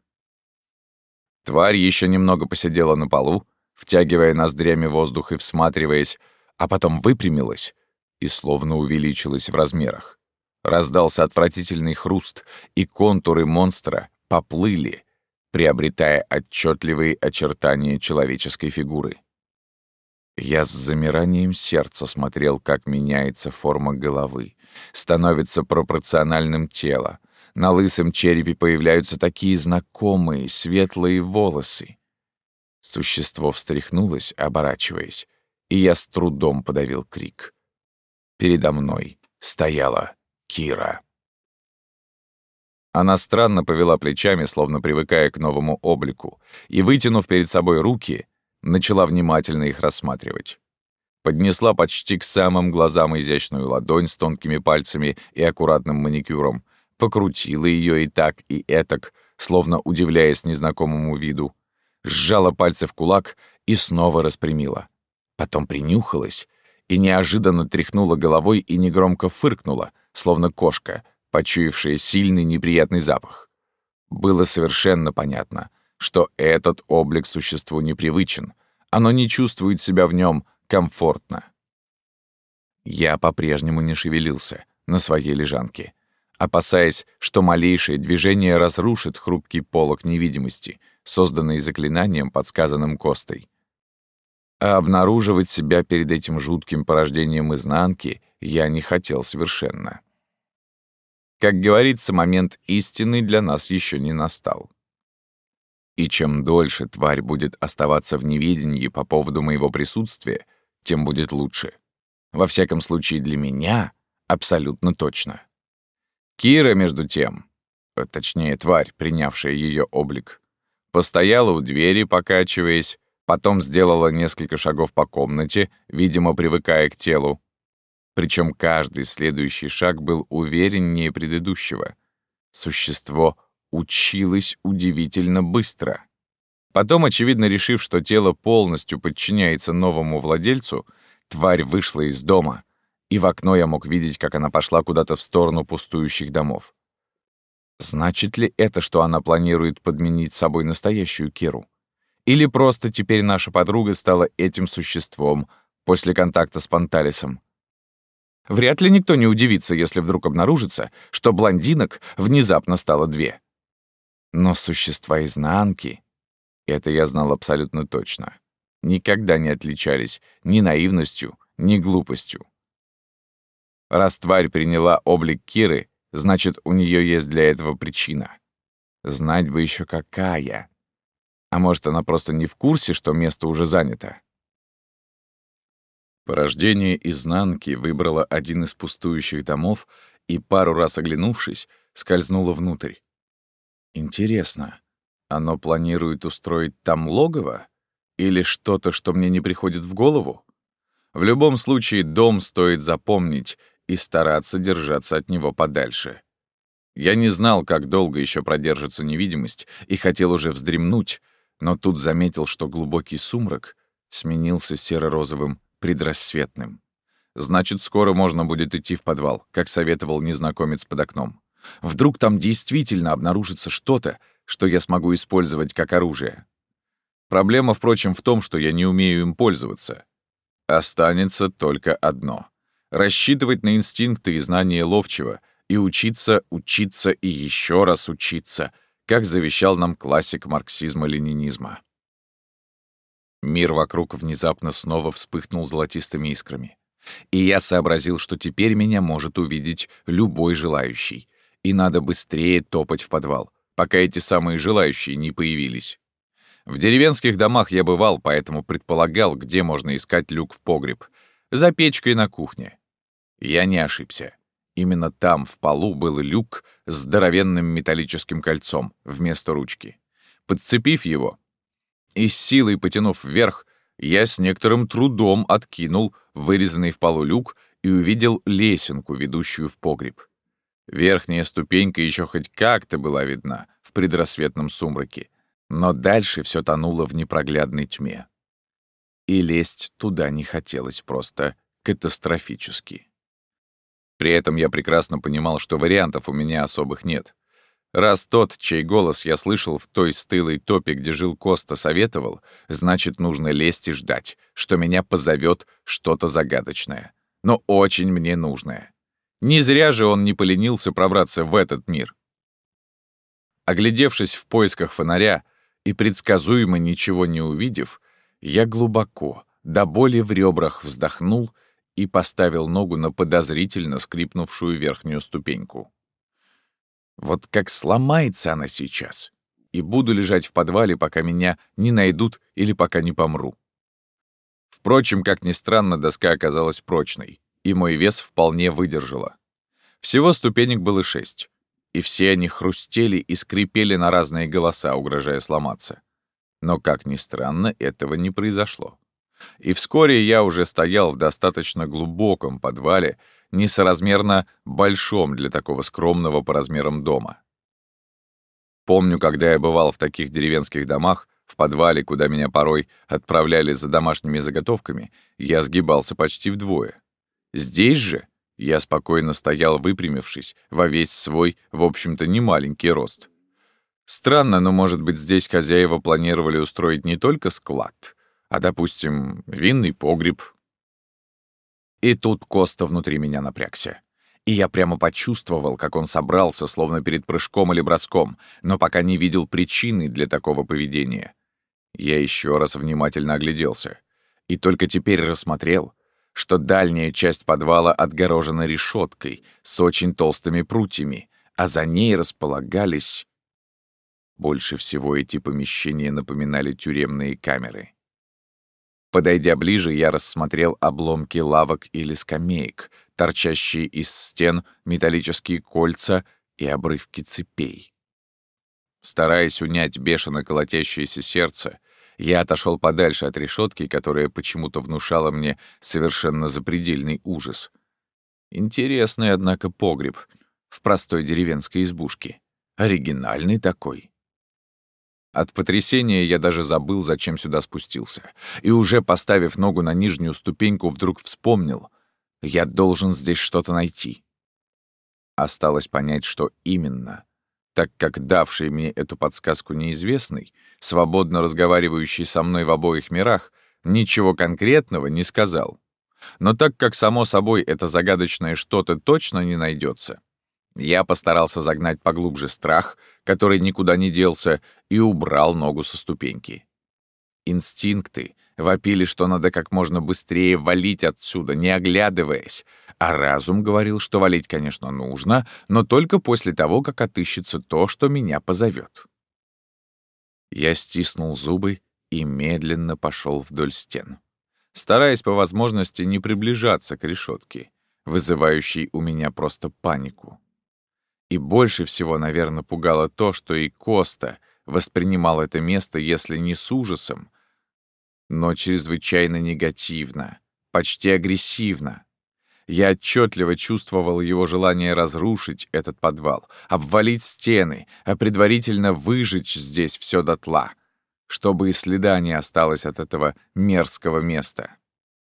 Тварь еще немного посидела на полу, втягивая ноздрями воздух и всматриваясь, а потом выпрямилась и словно увеличилась в размерах. Раздался отвратительный хруст, и контуры монстра поплыли, приобретая отчетливые очертания человеческой фигуры. Я с замиранием сердца смотрел, как меняется форма головы, становится пропорциональным тело. На лысом черепе появляются такие знакомые светлые волосы. Существо встряхнулось, оборачиваясь, и я с трудом подавил крик. Передо мной стояла Кира. Она странно повела плечами, словно привыкая к новому облику, и, вытянув перед собой руки, начала внимательно их рассматривать. Поднесла почти к самым глазам изящную ладонь с тонкими пальцами и аккуратным маникюром, покрутила ее и так, и этак, словно удивляясь незнакомому виду, сжала пальцы в кулак и снова распрямила. Потом принюхалась и неожиданно тряхнула головой и негромко фыркнула, словно кошка, почуявшая сильный неприятный запах. Было совершенно понятно, что этот облик существу непривычен, оно не чувствует себя в нем комфортно. Я по-прежнему не шевелился на своей лежанке, опасаясь, что малейшее движение разрушит хрупкий полог невидимости, созданный заклинанием, подсказанным Костой. А обнаруживать себя перед этим жутким порождением изнанки я не хотел совершенно. Как говорится, момент истины для нас еще не настал. И чем дольше тварь будет оставаться в неведении по поводу моего присутствия, тем будет лучше. Во всяком случае, для меня абсолютно точно. Кира, между тем, э, точнее, тварь, принявшая ее облик, постояла у двери, покачиваясь, потом сделала несколько шагов по комнате, видимо, привыкая к телу. Причем каждый следующий шаг был увереннее предыдущего. Существо училось удивительно быстро. Потом, очевидно решив, что тело полностью подчиняется новому владельцу, тварь вышла из дома, и в окно я мог видеть, как она пошла куда-то в сторону пустующих домов. Значит ли это, что она планирует подменить собой настоящую Киру? Или просто теперь наша подруга стала этим существом после контакта с Панталисом? Вряд ли никто не удивится, если вдруг обнаружится, что блондинок внезапно стало две. Но существа изнанки, это я знал абсолютно точно, никогда не отличались ни наивностью, ни глупостью. Раз тварь приняла облик Киры, значит, у нее есть для этого причина. Знать бы еще какая. А может, она просто не в курсе, что место уже занято? Порождение изнанки выбрало один из пустующих домов и, пару раз оглянувшись, скользнуло внутрь. Интересно, оно планирует устроить там логово? Или что-то, что мне не приходит в голову? В любом случае, дом стоит запомнить и стараться держаться от него подальше. Я не знал, как долго еще продержится невидимость, и хотел уже вздремнуть, но тут заметил, что глубокий сумрак сменился серо-розовым предрассветным. Значит, скоро можно будет идти в подвал, как советовал незнакомец под окном. Вдруг там действительно обнаружится что-то, что я смогу использовать как оружие. Проблема, впрочем, в том, что я не умею им пользоваться. Останется только одно — рассчитывать на инстинкты и знания ловчего и учиться, учиться и еще раз учиться, как завещал нам классик марксизма-ленинизма. Мир вокруг внезапно снова вспыхнул золотистыми искрами. И я сообразил, что теперь меня может увидеть любой желающий, и надо быстрее топать в подвал, пока эти самые желающие не появились. В деревенских домах я бывал, поэтому предполагал, где можно искать люк в погреб. За печкой на кухне. Я не ошибся. Именно там, в полу, был люк с здоровенным металлическим кольцом вместо ручки. Подцепив его и с силой потянув вверх, я с некоторым трудом откинул вырезанный в полу люк и увидел лесенку, ведущую в погреб. Верхняя ступенька еще хоть как-то была видна в предрассветном сумраке, но дальше все тонуло в непроглядной тьме. И лезть туда не хотелось просто катастрофически. При этом я прекрасно понимал, что вариантов у меня особых нет. Раз тот, чей голос я слышал в той стылой топе, где жил Коста, советовал, значит, нужно лезть и ждать, что меня позовет что-то загадочное, но очень мне нужное. Не зря же он не поленился пробраться в этот мир. Оглядевшись в поисках фонаря и предсказуемо ничего не увидев, я глубоко, до боли в ребрах вздохнул и поставил ногу на подозрительно скрипнувшую верхнюю ступеньку. Вот как сломается она сейчас, и буду лежать в подвале, пока меня не найдут или пока не помру. Впрочем, как ни странно, доска оказалась прочной, и мой вес вполне выдержала. Всего ступенек было шесть, и все они хрустели и скрипели на разные голоса, угрожая сломаться. Но, как ни странно, этого не произошло. И вскоре я уже стоял в достаточно глубоком подвале, несоразмерно большом для такого скромного по размерам дома. Помню, когда я бывал в таких деревенских домах, в подвале, куда меня порой отправляли за домашними заготовками, я сгибался почти вдвое. Здесь же я спокойно стоял, выпрямившись, во весь свой, в общем-то, немаленький рост. Странно, но, может быть, здесь хозяева планировали устроить не только склад, а, допустим, винный погреб. И тут Коста внутри меня напрягся. И я прямо почувствовал, как он собрался, словно перед прыжком или броском, но пока не видел причины для такого поведения. Я еще раз внимательно огляделся. И только теперь рассмотрел, что дальняя часть подвала отгорожена решеткой с очень толстыми прутьями, а за ней располагались... Больше всего эти помещения напоминали тюремные камеры. Подойдя ближе, я рассмотрел обломки лавок или скамеек, торчащие из стен металлические кольца и обрывки цепей. Стараясь унять бешено колотящееся сердце, я отошел подальше от решетки, которая почему-то внушала мне совершенно запредельный ужас. Интересный, однако, погреб в простой деревенской избушке. Оригинальный такой. От потрясения я даже забыл, зачем сюда спустился. И уже поставив ногу на нижнюю ступеньку, вдруг вспомнил: я должен здесь что-то найти. Осталось понять, что именно, так как давший мне эту подсказку неизвестный, свободно разговаривающий со мной в обоих мирах, ничего конкретного не сказал. Но так как, само собой, это загадочное что-то точно не найдется, я постарался загнать поглубже страх, который никуда не делся, и убрал ногу со ступеньки. Инстинкты вопили, что надо как можно быстрее валить отсюда, не оглядываясь, а разум говорил, что валить, конечно, нужно, но только после того, как отыщется то, что меня позовет. Я стиснул зубы и медленно пошел вдоль стен, стараясь по возможности не приближаться к решетке, вызывающей у меня просто панику. И больше всего, наверное, пугало то, что и Коста воспринимал это место, если не с ужасом, но чрезвычайно негативно, почти агрессивно. Я отчетливо чувствовал его желание разрушить этот подвал, обвалить стены, а предварительно выжечь здесь все дотла, чтобы и следа не осталось от этого мерзкого места.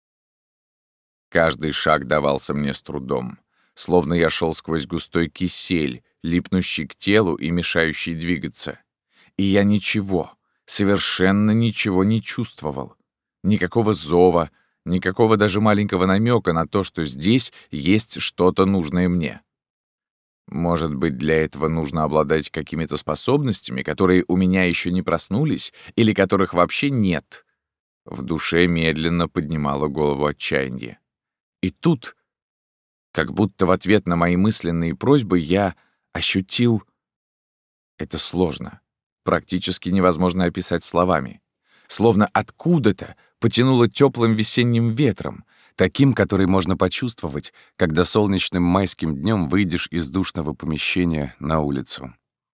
Каждый шаг давался мне с трудом, словно я шел сквозь густой кисель, липнущий к телу и мешающий двигаться. И я ничего, совершенно ничего не чувствовал. Никакого зова, никакого даже маленького намека на то, что здесь есть что-то нужное мне. Может быть, для этого нужно обладать какими-то способностями, которые у меня еще не проснулись или которых вообще нет. В душе медленно поднимало голову отчаяние. И тут, как будто в ответ на мои мысленные просьбы, я ощутил... Это сложно, практически невозможно описать словами. Словно откуда-то потянуло теплым весенним ветром, таким, который можно почувствовать, когда солнечным майским днем выйдешь из душного помещения на улицу.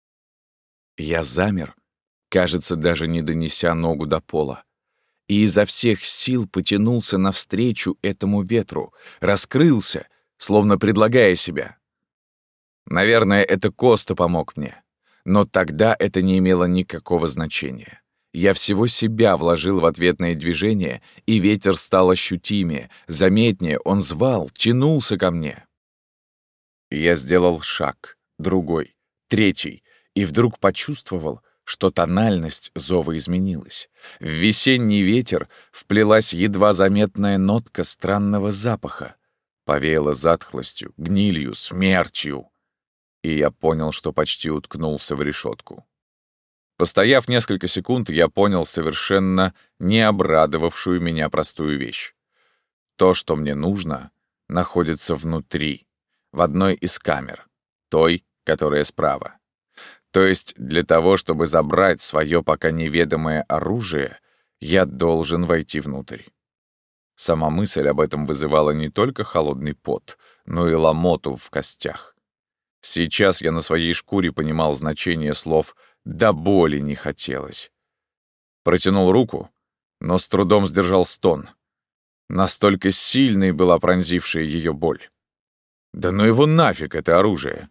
Я замер, кажется, даже не донеся ногу до пола, и изо всех сил потянулся навстречу этому ветру, раскрылся, словно предлагая себя. Наверное, это Коста помог мне, но тогда это не имело никакого значения. Я всего себя вложил в ответное движение, и ветер стал ощутимее, заметнее, он звал, тянулся ко мне. Я сделал шаг, другой, третий, и вдруг почувствовал, что тональность зова изменилась. В весенний ветер вплелась едва заметная нотка странного запаха, повеяла затхлостью, гнилью, смертью. И я понял, что почти уткнулся в решетку. Постояв несколько секунд, я понял совершенно не обрадовавшую меня простую вещь. То, что мне нужно, находится внутри, в одной из камер, той, которая справа. То есть для того, чтобы забрать свое пока неведомое оружие, я должен войти внутрь. Сама мысль об этом вызывала не только холодный пот, но и ломоту в костях. Сейчас я на своей шкуре понимал значение слов «до боли не хотелось». Протянул руку, но с трудом сдержал стон. Настолько сильной была пронзившая ее боль. Да ну его нафиг, это оружие!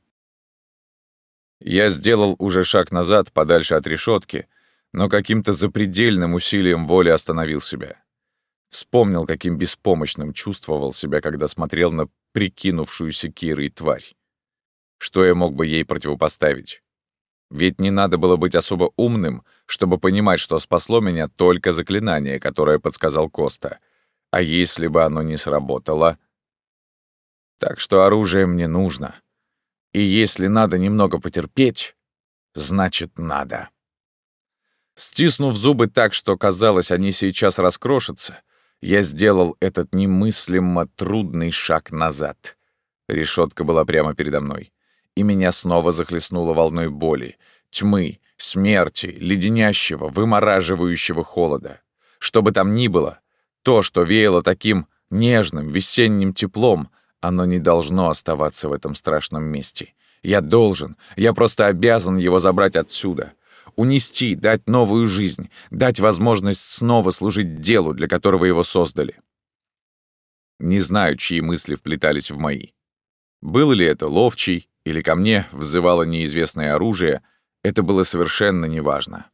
Я сделал уже шаг назад, подальше от решетки, но каким-то запредельным усилием воли остановил себя. Вспомнил, каким беспомощным чувствовал себя, когда смотрел на прикинувшуюся Кирой тварь. Что я мог бы ей противопоставить? Ведь не надо было быть особо умным, чтобы понимать, что спасло меня только заклинание, которое подсказал Коста. А если бы оно не сработало? Так что оружие мне нужно. И если надо немного потерпеть, значит надо. Стиснув зубы так, что казалось, они сейчас раскрошатся, я сделал этот немыслимо трудный шаг назад. Решетка была прямо передо мной, и меня снова захлестнуло волной боли, тьмы, смерти, леденящего, вымораживающего холода. Что бы там ни было, то, что веяло таким нежным весенним теплом, оно не должно оставаться в этом страшном месте. Я должен, я просто обязан его забрать отсюда. Унести, дать новую жизнь, дать возможность снова служить делу, для которого его создали. Не знаю, чьи мысли вплетались в мои. Был ли это ловчий, или ко мне взывало неизвестное оружие, это было совершенно неважно.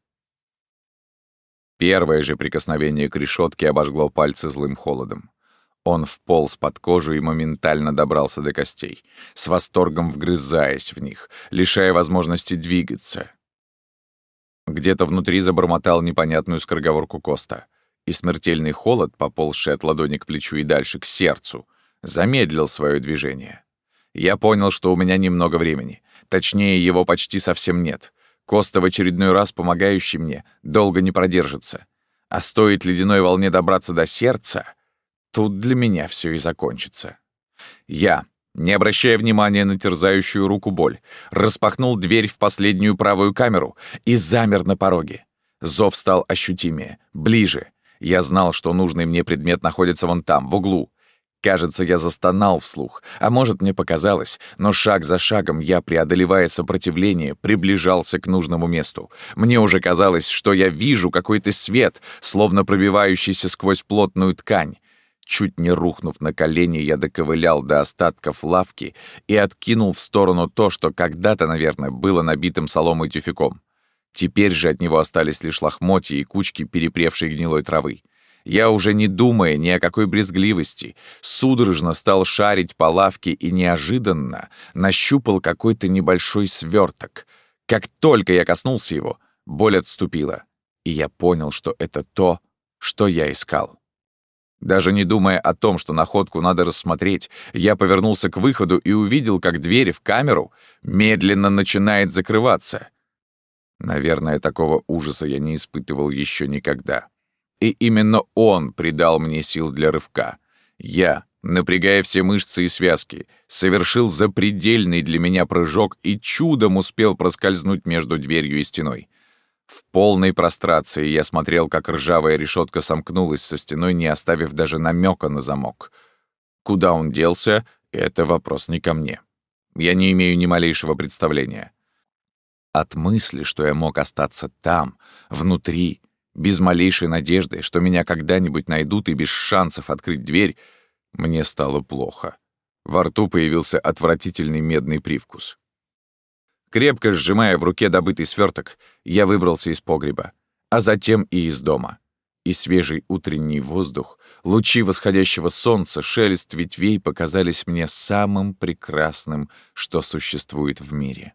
Первое же прикосновение к решетке обожгло пальцы злым холодом. Он вполз под кожу и моментально добрался до костей, с восторгом вгрызаясь в них, лишая возможности двигаться. Где-то внутри забормотал непонятную скороговорку Коста, и смертельный холод, поползший от ладони к плечу и дальше к сердцу, замедлил свое движение. Я понял, что у меня немного времени, точнее, его почти совсем нет. Коста, в очередной раз помогающий мне, долго не продержится. А стоит ледяной волне добраться до сердца, тут для меня все и закончится. Я, не обращая внимания на терзающую руку боль, распахнул дверь в последнюю правую камеру и замер на пороге. Зов стал ощутимее, ближе. Я знал, что нужный мне предмет находится вон там, в углу. Кажется, я застонал вслух, а может, мне показалось, но шаг за шагом я, преодолевая сопротивление, приближался к нужному месту. Мне уже казалось, что я вижу какой-то свет, словно пробивающийся сквозь плотную ткань. Чуть не рухнув на колени, я доковылял до остатков лавки и откинул в сторону то, что когда-то, наверное, было набитым соломой тюфяком. Теперь же от него остались лишь лохмотья и кучки перепревшей гнилой травы. Я, уже не думая ни о какой брезгливости, судорожно стал шарить по лавке и неожиданно нащупал какой-то небольшой сверток. Как только я коснулся его, боль отступила, и я понял, что это то, что я искал. Даже не думая о том, что находку надо рассмотреть, я повернулся к выходу и увидел, как дверь в камеру медленно начинает закрываться. Наверное, такого ужаса я не испытывал еще никогда. И именно он придал мне сил для рывка. Я, напрягая все мышцы и связки, совершил запредельный для меня прыжок и чудом успел проскользнуть между дверью и стеной. В полной прострации я смотрел, как ржавая решетка сомкнулась со стеной, не оставив даже намека на замок. Куда он делся — это вопрос не ко мне. Я не имею ни малейшего представления. От мысли, что я мог остаться там, внутри, без малейшей надежды, что меня когда-нибудь найдут и без шансов открыть дверь, мне стало плохо. Во рту появился отвратительный медный привкус. Крепко сжимая в руке добытый сверток, я выбрался из погреба, а затем и из дома. И свежий утренний воздух, лучи восходящего солнца, шелест ветвей показались мне самым прекрасным, что существует в мире.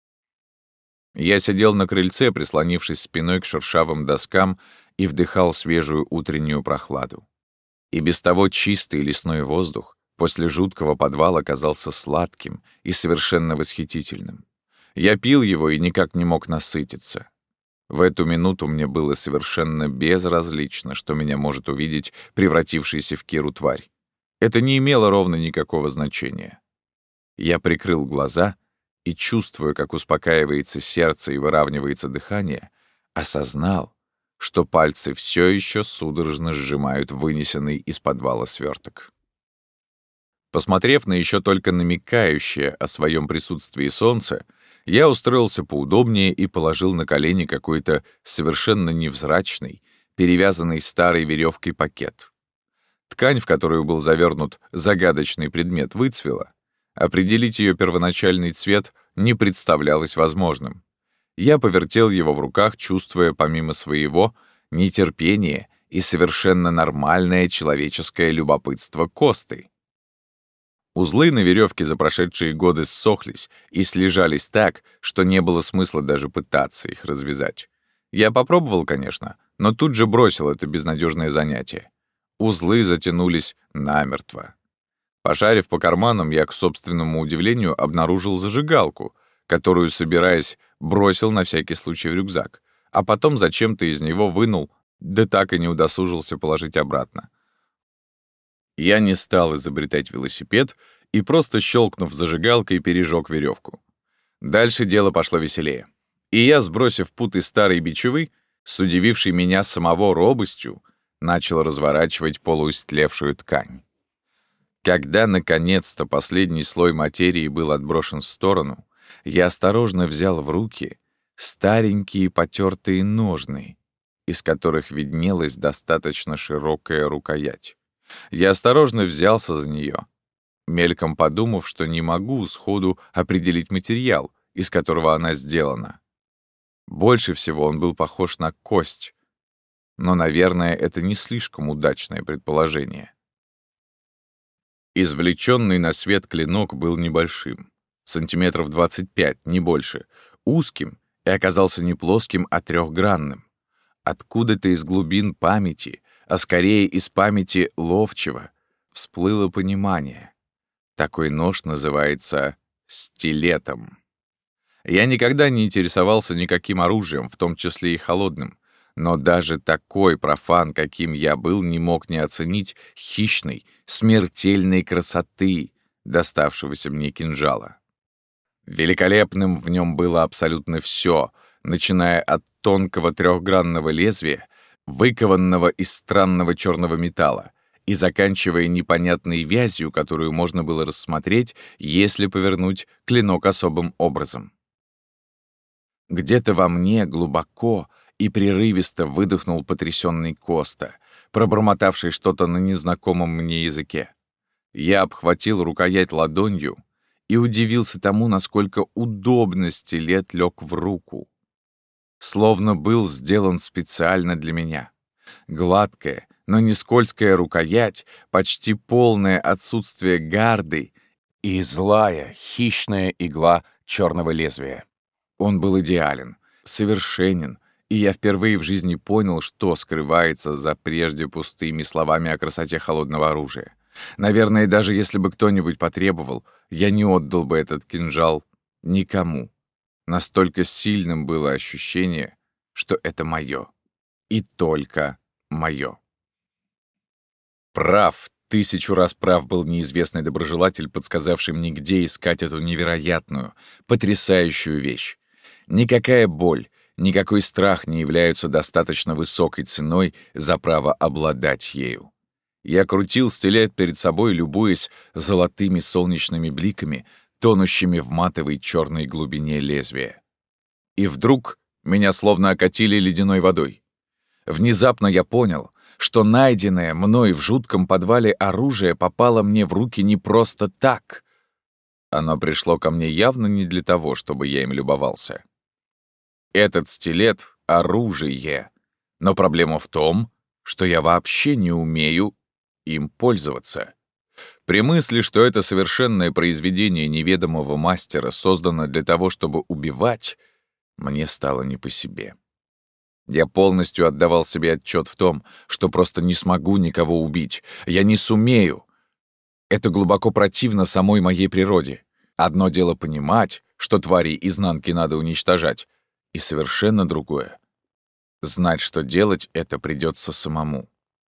Я сидел на крыльце, прислонившись спиной к шершавым доскам, и вдыхал свежую утреннюю прохладу. И без того чистый лесной воздух после жуткого подвала казался сладким и совершенно восхитительным. Я пил его и никак не мог насытиться. В эту минуту мне было совершенно безразлично, что меня может увидеть превратившийся в Киру тварь. Это не имело ровно никакого значения. Я прикрыл глаза и, чувствуя, как успокаивается сердце и выравнивается дыхание, осознал, что пальцы все еще судорожно сжимают вынесенный из подвала сверток. Посмотрев на еще только намекающее о своем присутствии солнце, я устроился поудобнее и положил на колени какой-то совершенно невзрачный, перевязанный старой веревкой пакет. Ткань, в которую был завернут загадочный предмет, выцвела. Определить ее первоначальный цвет не представлялось возможным. Я повертел его в руках, чувствуя помимо своего нетерпение и совершенно нормальное человеческое любопытство Косты. Узлы на веревке за прошедшие годы ссохлись и слежались так, что не было смысла даже пытаться их развязать. Я попробовал, конечно, но тут же бросил это безнадежное занятие. Узлы затянулись намертво. Пошарив по карманам, я, к собственному удивлению, обнаружил зажигалку, которую, собираясь, бросил на всякий случай в рюкзак, а потом зачем-то из него вынул, да так и не удосужился положить обратно. Я не стал изобретать велосипед и, просто щелкнув зажигалкой, пережег веревку. Дальше дело пошло веселее. И я, сбросив путы старой бичевы, с удивившей меня самого робостью, начал разворачивать полуистлевшую ткань. Когда, наконец-то, последний слой материи был отброшен в сторону, Я осторожно взял в руки старенькие потертые ножны, из которых виднелась достаточно широкая рукоять. Я осторожно взялся за нее, мельком подумав, что не могу сходу определить материал, из которого она сделана. Больше всего он был похож на кость, но, наверное, это не слишком удачное предположение. Извлеченный на свет клинок был небольшим, сантиметров двадцать пять, не больше, узким и оказался не плоским, а трехгранным. Откуда-то из глубин памяти, а скорее из памяти ловчего, всплыло понимание. Такой нож называется стилетом. Я никогда не интересовался никаким оружием, в том числе и холодным, но даже такой профан, каким я был, не мог не оценить хищной, смертельной красоты доставшегося мне кинжала. Великолепным в нем было абсолютно все, начиная от тонкого трехгранного лезвия, выкованного из странного черного металла, и заканчивая непонятной вязью, которую можно было рассмотреть, если повернуть клинок особым образом. Где-то во мне глубоко и прерывисто выдохнул потрясенный Коста, пробормотавший что-то на незнакомом мне языке. Я обхватил рукоять ладонью и удивился тому, насколько удобно стилет лег в руку. Словно был сделан специально для меня. Гладкая, но не скользкая рукоять, почти полное отсутствие гарды и злая, хищная игла черного лезвия. Он был идеален, совершенен, и я впервые в жизни понял, что скрывается за прежде пустыми словами о красоте холодного оружия. Наверное, даже если бы кто-нибудь потребовал, я не отдал бы этот кинжал никому. Настолько сильным было ощущение, что это мое. И только мое. Прав, тысячу раз прав был неизвестный доброжелатель, подсказавший мне, где искать эту невероятную, потрясающую вещь. Никакая боль, никакой страх не являются достаточно высокой ценой за право обладать ею. Я крутил стилет перед собой, любуясь золотыми солнечными бликами, тонущими в матовой черной глубине лезвия. И вдруг меня словно окатили ледяной водой. Внезапно я понял, что найденное мной в жутком подвале оружие попало мне в руки не просто так. Оно пришло ко мне явно не для того, чтобы я им любовался. Этот стилет — оружие, но проблема в том, что я вообще не умею им пользоваться. При мысли, что это совершенное произведение неведомого мастера создано для того, чтобы убивать, мне стало не по себе. Я полностью отдавал себе отчет в том, что просто не смогу никого убить. Я не сумею. Это глубоко противно самой моей природе. Одно дело понимать, что твари изнанки надо уничтожать, и совершенно другое — знать, что делать это придется самому.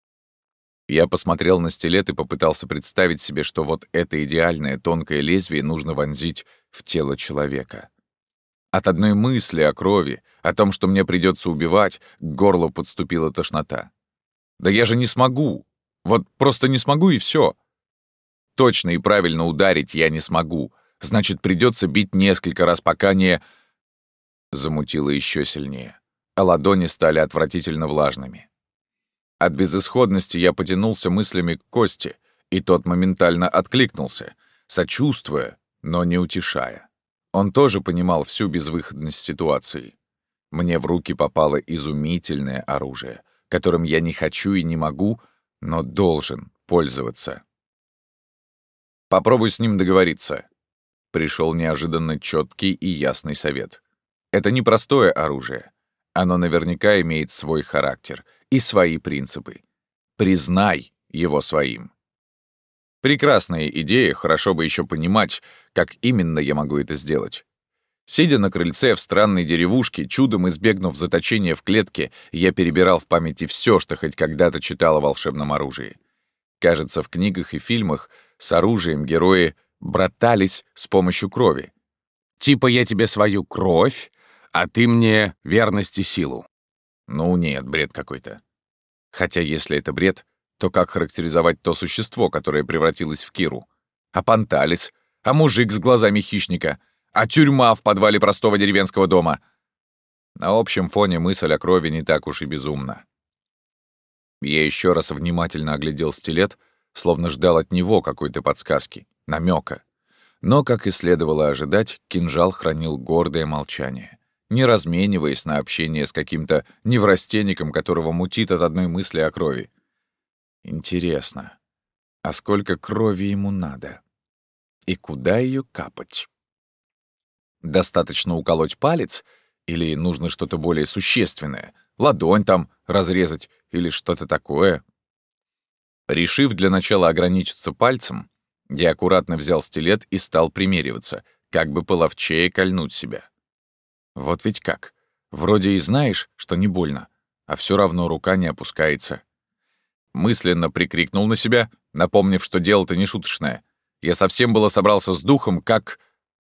Я посмотрел на стилет и попытался представить себе, что вот это идеальное тонкое лезвие нужно вонзить в тело человека. От одной мысли о крови, о том, что мне придется убивать, к горлу подступила тошнота. Да я же не смогу. Вот просто не смогу, и все. Точно и правильно ударить я не смогу. Значит, придется бить несколько раз, пока не... Замутило еще сильнее, а ладони стали отвратительно влажными. От безысходности я потянулся мыслями к Косте, и тот моментально откликнулся, сочувствуя, но не утешая. Он тоже понимал всю безвыходность ситуации. Мне в руки попало изумительное оружие, которым я не хочу и не могу, но должен пользоваться. Попробуй с ним договориться. Пришел неожиданно четкий и ясный совет. Это не простое оружие. Оно наверняка имеет свой характер и свои принципы. Признай его своим. Прекрасная идея, хорошо бы еще понимать, как именно я могу это сделать. Сидя на крыльце в странной деревушке, чудом избегнув заточения в клетке, я перебирал в памяти все, что хоть когда-то читал о волшебном оружии. Кажется, в книгах и фильмах с оружием герои братались с помощью крови. Типа я тебе свою кровь, а ты мне верность и силу. Ну нет, бред какой-то. Хотя если это бред, то как характеризовать то существо, которое превратилось в Киру? А Панталис? А мужик с глазами хищника? а тюрьма в подвале простого деревенского дома. На общем фоне мысль о крови не так уж и безумна. Я еще раз внимательно оглядел стилет, словно ждал от него какой-то подсказки, намека. Но, как и следовало ожидать, кинжал хранил гордое молчание, не размениваясь на общение с каким-то неврастенником, которого мутит от одной мысли о крови. Интересно, а сколько крови ему надо? И куда ее капать? Достаточно уколоть палец? Или нужно что-то более существенное? Ладонь там разрезать или что-то такое? Решив для начала ограничиться пальцем, я аккуратно взял стилет и стал примериваться, как бы половчее кольнуть себя. Вот ведь как. Вроде и знаешь, что не больно, а все равно рука не опускается. Мысленно прикрикнул на себя, напомнив, что дело-то не шуточное. Я совсем было собрался с духом, как...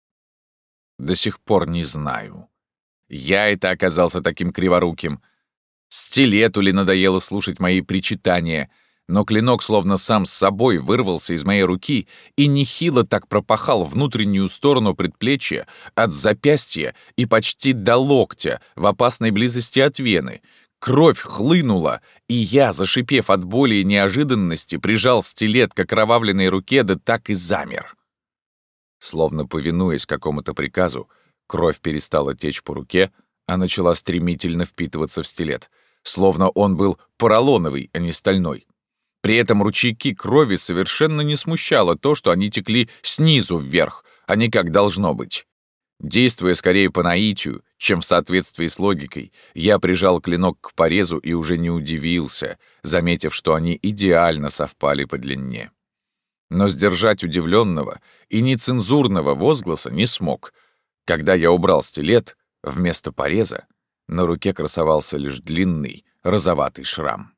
До сих пор не знаю. Я это оказался таким криворуким. Стилету ли надоело слушать мои причитания, но клинок словно сам с собой вырвался из моей руки и нехило так пропахал внутреннюю сторону предплечья от запястья и почти до локтя в опасной близости от вены. Кровь хлынула, и я, зашипев от боли и неожиданности, прижал стилет к окровавленной руке, да так и замер. Словно повинуясь какому-то приказу, кровь перестала течь по руке, а начала стремительно впитываться в стилет, словно он был поролоновый, а не стальной. При этом ручейки крови совершенно не смущало то, что они текли снизу вверх, а не как должно быть. Действуя скорее по наитию, чем в соответствии с логикой, я прижал клинок к порезу и уже не удивился, заметив, что они идеально совпали по длине. Но сдержать удивленного и нецензурного возгласа не смог. Когда я убрал стилет, вместо пореза на руке красовался лишь длинный розоватый шрам.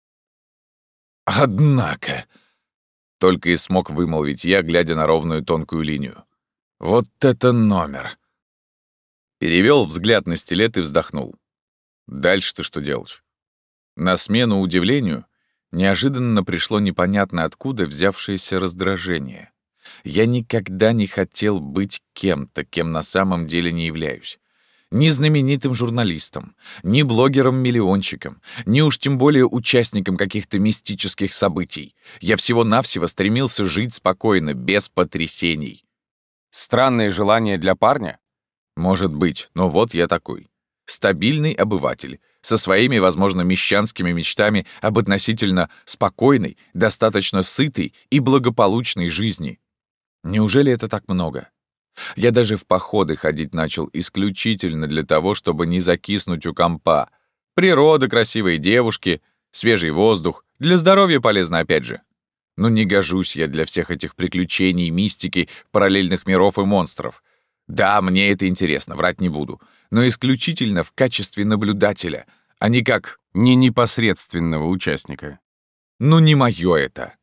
«Однако!» — только и смог вымолвить я, глядя на ровную тонкую линию. «Вот это номер!» Перевел взгляд на стилет и вздохнул. Дальше-то что делать? На смену удивлению неожиданно пришло непонятно откуда взявшееся раздражение. Я никогда не хотел быть кем-то, кем на самом деле не являюсь. Ни знаменитым журналистом, ни блогером-миллионщиком, ни уж тем более участником каких-то мистических событий. Я всего-навсего стремился жить спокойно, без потрясений. Странное желание для парня? Может быть, но вот я такой. Стабильный обыватель, со своими, возможно, мещанскими мечтами об относительно спокойной, достаточно сытой и благополучной жизни. Неужели это так много? Я даже в походы ходить начал исключительно для того, чтобы не закиснуть у компа. Природа, красивые девушки, свежий воздух, для здоровья полезно опять же. Но не гожусь я для всех этих приключений, мистики, параллельных миров и монстров. Да, мне это интересно, врать не буду, но исключительно в качестве наблюдателя, а не как не непосредственного участника. Ну не моё это.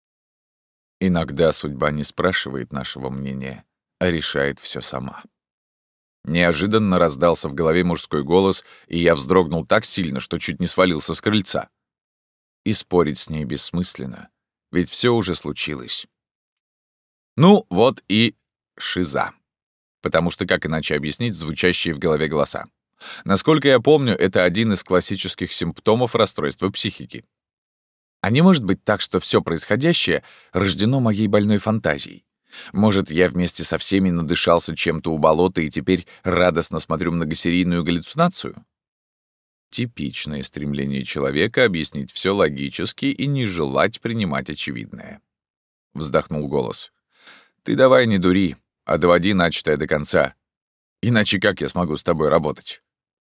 Иногда судьба не спрашивает нашего мнения, а решает все сама. Неожиданно раздался в голове мужской голос, и я вздрогнул так сильно, что чуть не свалился с крыльца. И спорить с ней бессмысленно, ведь все уже случилось. Ну, вот и шиза. Потому что как иначе объяснить звучащие в голове голоса? Насколько я помню, это один из классических симптомов расстройства психики. А не может быть так, что все происходящее рождено моей больной фантазией? Может, я вместе со всеми надышался чем-то у болота и теперь радостно смотрю многосерийную галлюцинацию? Типичное стремление человека объяснить все логически и не желать принимать очевидное. Вздохнул голос. «Ты давай не дури, а доводи начатое до конца. Иначе как я смогу с тобой работать?»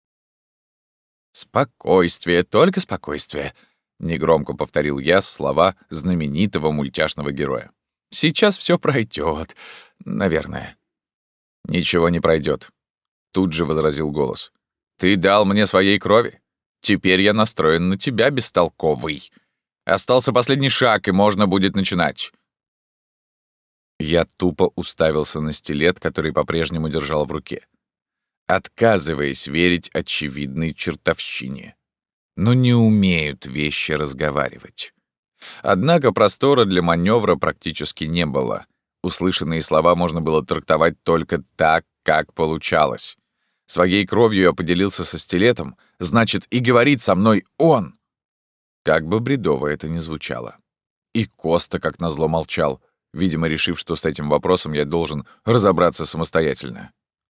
«Спокойствие, только спокойствие», — негромко повторил я слова знаменитого мультяшного героя. «Сейчас все пройдет, наверное». «Ничего не пройдет», — тут же возразил голос. «Ты дал мне своей крови. Теперь я настроен на тебя, бестолковый. Остался последний шаг, и можно будет начинать». Я тупо уставился на стилет, который по-прежнему держал в руке, отказываясь верить очевидной чертовщине. Но не умеют вещи разговаривать. Однако простора для маневра практически не было. Услышанные слова можно было трактовать только так, как получалось. Своей кровью я поделился со стилетом, значит, и говорит со мной он. Как бы бредово это ни звучало. И Коста, как назло, молчал, видимо, решив, что с этим вопросом я должен разобраться самостоятельно.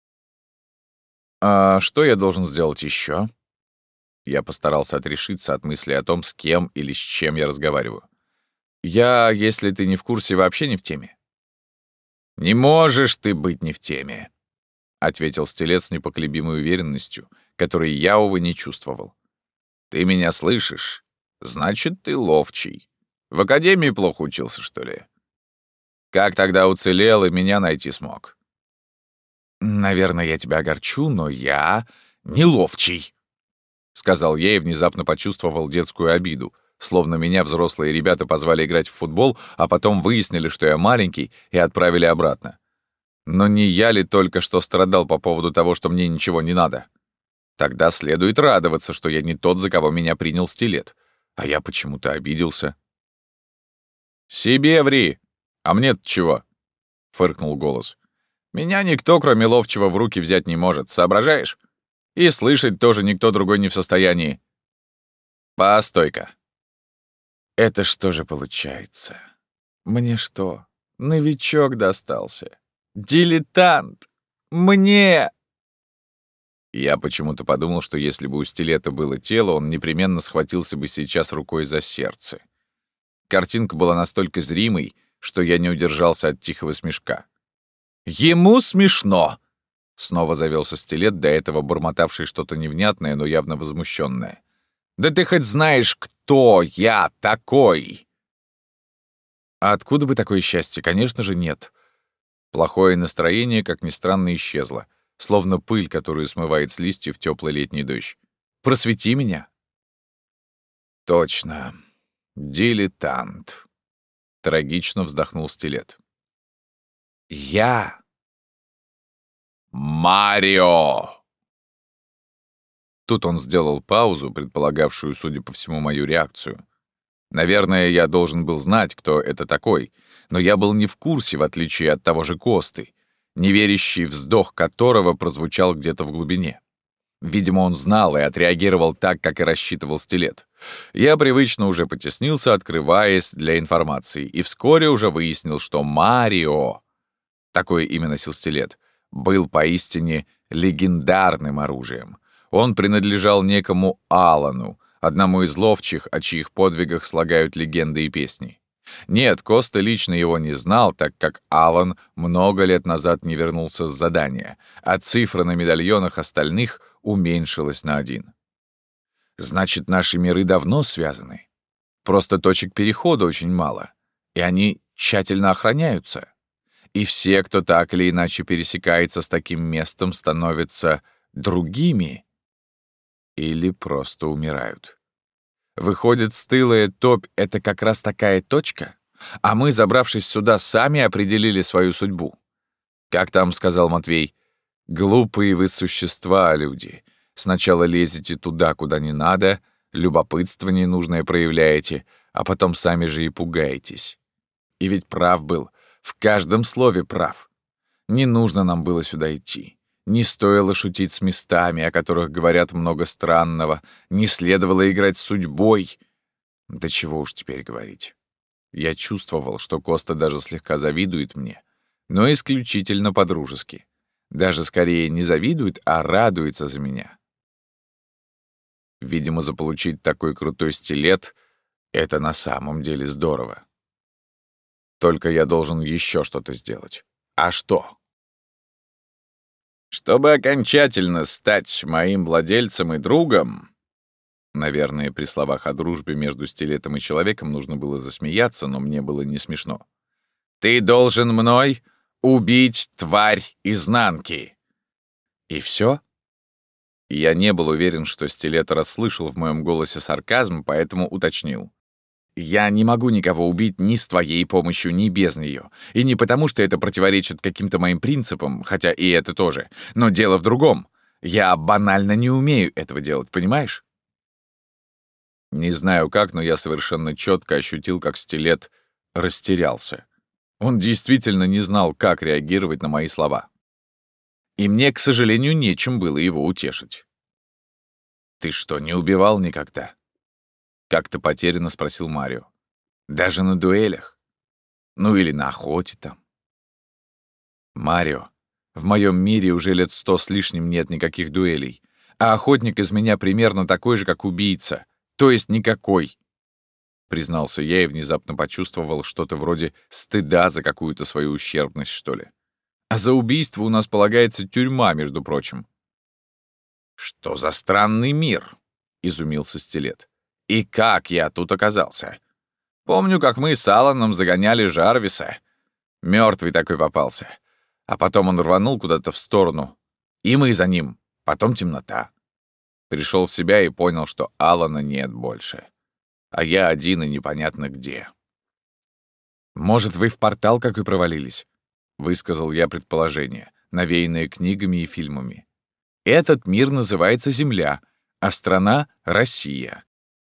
«А что я должен сделать еще?» Я постарался отрешиться от мысли о том, с кем или с чем я разговариваю. «Я, если ты не в курсе, вообще не в теме». «Не можешь ты быть не в теме», — ответил Стилет с непоколебимой уверенностью, которой я, увы, не чувствовал. «Ты меня слышишь? Значит, ты ловчий. В академии плохо учился, что ли? Как тогда уцелел и меня найти смог?» «Наверное, я тебя огорчу, но я не ловчий», — сказал я и внезапно почувствовал детскую обиду, словно меня взрослые ребята позвали играть в футбол, а потом выяснили, что я маленький, и отправили обратно. Но не я ли только что страдал по поводу того, что мне ничего не надо? Тогда следует радоваться, что я не тот, за кого меня принял Стилет, а я почему-то обиделся. «Себе ври! А мне-то чего?» — фыркнул голос. «Меня никто, кроме ловчего, в руки взять не может, соображаешь? И слышать тоже никто другой не в состоянии. Постой-ка. Это что же получается? Мне что, новичок достался? Дилетант! Мне!» Я почему-то подумал, что если бы у Стилета было тело, он непременно схватился бы сейчас рукой за сердце. Картинка была настолько зримой, что я не удержался от тихого смешка. «Ему смешно!» Снова завелся Стилет, до этого бормотавший что-то невнятное, но явно возмущенное. «Да ты хоть знаешь, кто я такой?» А откуда бы такое счастье? Конечно же, нет. Плохое настроение, как ни странно, исчезло, словно пыль, которую смывает с листьев теплый летний дождь. «Просвети меня!» «Точно. Дилетант», — трагично вздохнул Стилет. «Я Марио!» Тут он сделал паузу, предполагавшую, судя по всему, мою реакцию. Наверное, я должен был знать, кто это такой, но я был не в курсе, в отличие от того же Косты, неверящий вздох которого прозвучал где-то в глубине. Видимо, он знал и отреагировал так, как и рассчитывал Стилет. Я привычно уже потеснился, открываясь для информации, и вскоре уже выяснил, что Марио, такое имя носил Стилет, был поистине легендарным оружием. Он принадлежал некому Алану, одному из ловчих, о чьих подвигах слагают легенды и песни. Нет, Коста лично его не знал, так как Алан много лет назад не вернулся с задания, а цифра на медальонах остальных уменьшилась на один. Значит, наши миры давно связаны. Просто точек перехода очень мало, и они тщательно охраняются. И все, кто так или иначе пересекается с таким местом, становятся другими или просто умирают. Выходит, стылая топь — это как раз такая точка, а мы, забравшись сюда, сами определили свою судьбу. Как там сказал Матвей, «Глупые вы существа, люди. Сначала лезете туда, куда не надо, любопытство ненужное проявляете, а потом сами же и пугаетесь». И ведь прав был, в каждом слове прав. Не нужно нам было сюда идти. Не стоило шутить с местами, о которых говорят много странного, не следовало играть с судьбой. Да чего уж теперь говорить. Я чувствовал, что Коста даже слегка завидует мне, но исключительно по-дружески. Даже скорее не завидует, а радуется за меня. Видимо, заполучить такой крутой Стилет — это на самом деле здорово. Только я должен еще что-то сделать. А что? Чтобы окончательно стать моим владельцем и другом, наверное, при словах о дружбе между Стилетом и человеком нужно было засмеяться, но мне было не смешно. Ты должен мной убить тварь изнанки. И все? Я не был уверен, что Стилет расслышал в моем голосе сарказм, поэтому уточнил. Я не могу никого убить ни с твоей помощью, ни без нее. И не потому, что это противоречит каким-то моим принципам, хотя и это тоже. Но дело в другом. Я банально не умею этого делать, понимаешь? Не знаю как, но я совершенно четко ощутил, как Стилет растерялся. Он действительно не знал, как реагировать на мои слова. И мне, к сожалению, нечем было его утешить. «Ты что, не убивал никогда?» — как-то потерянно спросил Марио. «Даже на дуэлях? Ну или на охоте там?» «Марио, в моем мире уже лет сто с лишним нет никаких дуэлей, а охотник из меня примерно такой же, как убийца, то есть никакой», — признался я и внезапно почувствовал что-то вроде стыда за какую-то свою ущербность, что ли. «А за убийство у нас полагается тюрьма, между прочим». «Что за странный мир?» — изумился Стилет. «И как я тут оказался? Помню, как мы с Аланом загоняли Жарвиса. Мертвый такой попался. А потом он рванул куда-то в сторону. И мы за ним. Потом темнота. Пришел в себя и понял, что Алана нет больше. А я один и непонятно где». «Может, вы в портал какой провалились?» — высказал я предположение, навеянное книгами и фильмами. «Этот мир называется Земля, а страна — Россия».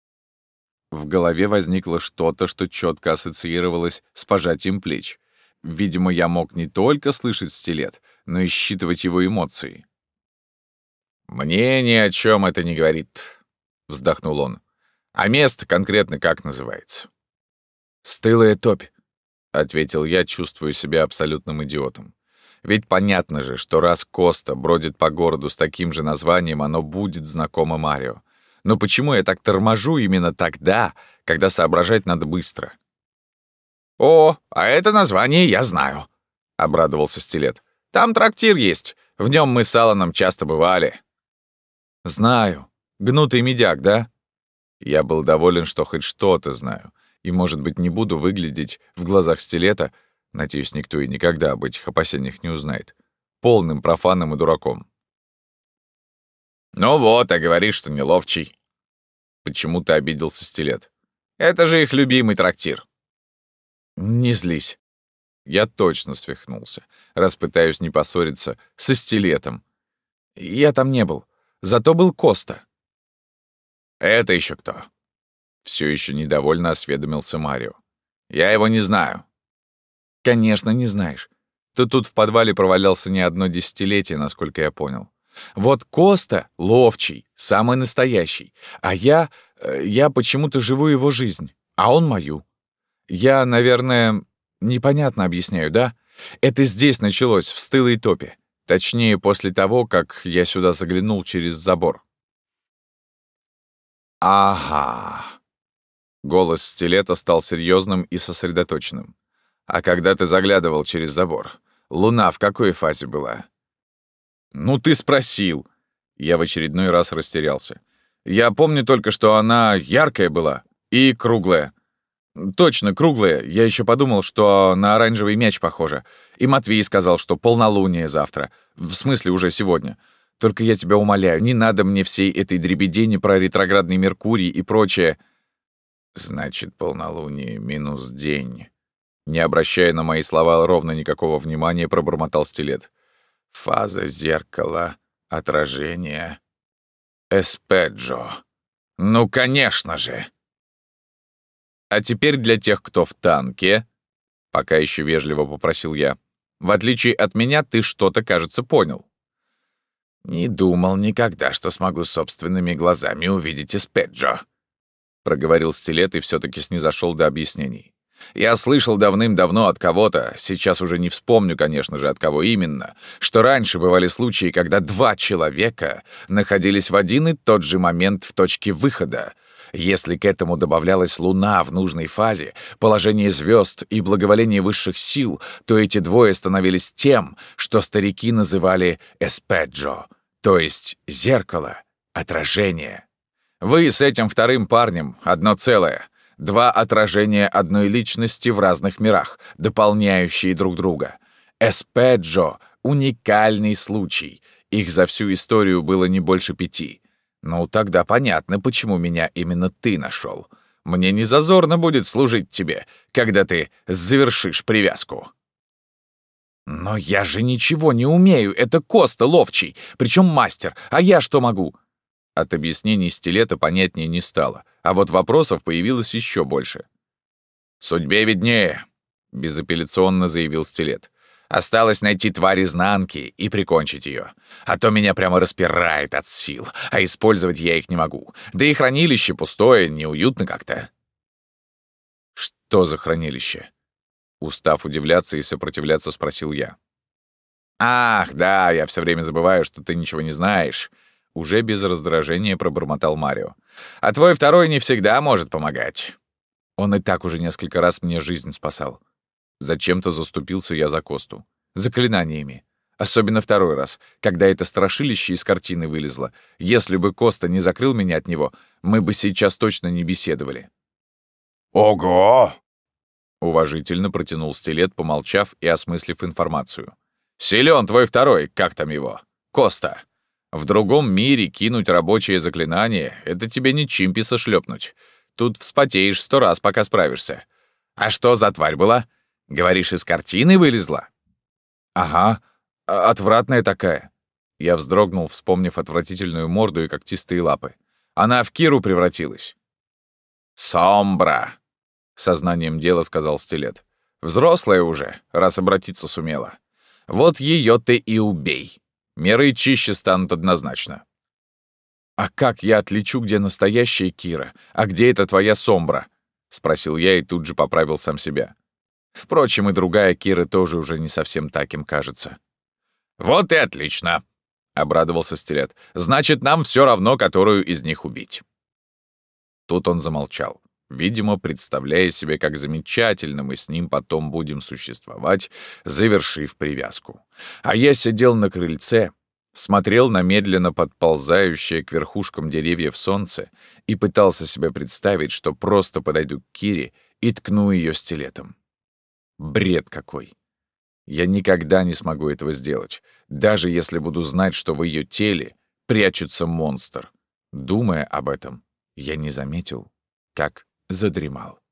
В голове возникло что-то, что четко ассоциировалось с пожатием плеч. Видимо, я мог не только слышать Стилет, но и считывать его эмоции. «Мне ни о чем это не говорит», — вздохнул он. «А место конкретно как называется?» «Стылая топь», — ответил я, чувствуя себя абсолютным идиотом. Ведь понятно же, что раз Коста бродит по городу с таким же названием, оно будет знакомо Марио. Но почему я так торможу именно тогда, когда соображать надо быстро? «О, а это название я знаю», — обрадовался Стилет. «Там трактир есть. В нем мы с Аланом часто бывали». «Знаю. Гнутый медяк, да?» Я был доволен, что хоть что-то знаю, и, может быть, не буду выглядеть в глазах Стилета, надеюсь, никто и никогда об этих опасениях не узнает, полным профаном и дураком. «Ну вот, а говоришь, что не ловчий». Почему-то обиделся Стилет. «Это же их любимый трактир». «Не злись. Я точно свихнулся, раз пытаюсь не поссориться со Стилетом. Я там не был, зато был Коста». «Это еще кто?» Все еще недовольно осведомился Марио. «Я его не знаю». «Конечно, не знаешь. Ты тут в подвале провалялся не одно десятилетие, насколько я понял. Вот Коста — ловчий, самый настоящий, а я... я почему-то живу его жизнь, а он мою. Я, наверное, непонятно объясняю, да? Это здесь началось, в стылой топе. Точнее, после того, как я сюда заглянул через забор». «Ага». Голос Стилета стал серьезным и сосредоточенным. «А когда ты заглядывал через забор, луна в какой фазе была?» «Ну ты спросил!» Я в очередной раз растерялся. «Я помню только, что она яркая была и круглая. Точно, круглая. Я еще подумал, что на оранжевый мяч похожа. И Матвей сказал, что полнолуние завтра. В смысле, уже сегодня. Только я тебя умоляю, не надо мне всей этой дребедени про ретроградный Меркурий и прочее». «Значит, полнолуние минус день». Не обращая на мои слова ровно никакого внимания, пробормотал Стилет. «Фаза зеркала, отражение, эспеджо. Ну, конечно же!» «А теперь для тех, кто в танке», — пока еще вежливо попросил я, «в отличие от меня, ты что-то, кажется, понял». «Не думал никогда, что смогу собственными глазами увидеть эспеджо», — проговорил Стилет и все-таки снизошел до объяснений. «Я слышал давным-давно от кого-то, сейчас уже не вспомню, конечно же, от кого именно, что раньше бывали случаи, когда два человека находились в один и тот же момент в точке выхода. Если к этому добавлялась луна в нужной фазе, положение звезд и благоволение высших сил, то эти двое становились тем, что старики называли эспеджо, то есть зеркало, отражение. Вы с этим вторым парнем одно целое. Два отражения одной личности в разных мирах, дополняющие друг друга. Эспеджо — уникальный случай. Их за всю историю было не больше пяти. Ну, тогда понятно, почему меня именно ты нашел. Мне не зазорно будет служить тебе, когда ты завершишь привязку». «Но я же ничего не умею, это Коста ловчий, причем мастер, а я что могу?» От объяснений Стилета понятнее не стало, а вот вопросов появилось еще больше. «Судьбе виднее», — безапелляционно заявил Стилет. Осталось найти тварь изнанки и прикончить ее. А то меня прямо распирает от сил, а использовать я их не могу. Да и хранилище пустое, неуютно как-то». «Что за хранилище?» Устав удивляться и сопротивляться, спросил я. «Ах, да, я все время забываю, что ты ничего не знаешь», — уже без раздражения пробормотал Марио. «А твой второй не всегда может помогать». Он и так уже несколько раз мне жизнь спасал. Зачем-то заступился я за Косту. Заклинаниями. Особенно второй раз, когда это страшилище из картины вылезло. Если бы Коста не закрыл меня от него, мы бы сейчас точно не беседовали. «Ого!» — уважительно протянул Стилет, помолчав и осмыслив информацию. «Силён твой второй, как там его? Коста. В другом мире кинуть рабочее заклинание — это тебе не чимписа шлепнуть. Тут вспотеешь сто раз, пока справишься. А что за тварь была? Говоришь, из картины вылезла?» «Ага, отвратная такая». Я вздрогнул, вспомнив отвратительную морду и когтистые лапы. Она в Киру превратилась. «Сомбра», — сознанием дела сказал Стилет. «Взрослая уже, раз обратиться сумела. Вот ее ты и убей. Меры чище станут однозначно». «А как я отличу, где настоящая Кира, а где это твоя Сомбра?» — спросил я и тут же поправил сам себя. Впрочем, и другая Кира тоже уже не совсем таким кажется. «Вот и отлично», — обрадовался Стилет. «Значит, нам все равно, которую из них убить». Тут он замолчал, видимо, представляя себе, как замечательно мы с ним потом будем существовать, завершив привязку. А я сидел на крыльце, смотрел на медленно подползающее к верхушкам деревьев солнце и пытался себе представить, что просто подойду к Кире и ткну ее стилетом. Бред какой! Я никогда не смогу этого сделать, даже если буду знать, что в ее теле прячется монстр. Думая об этом, я не заметил, как задремал.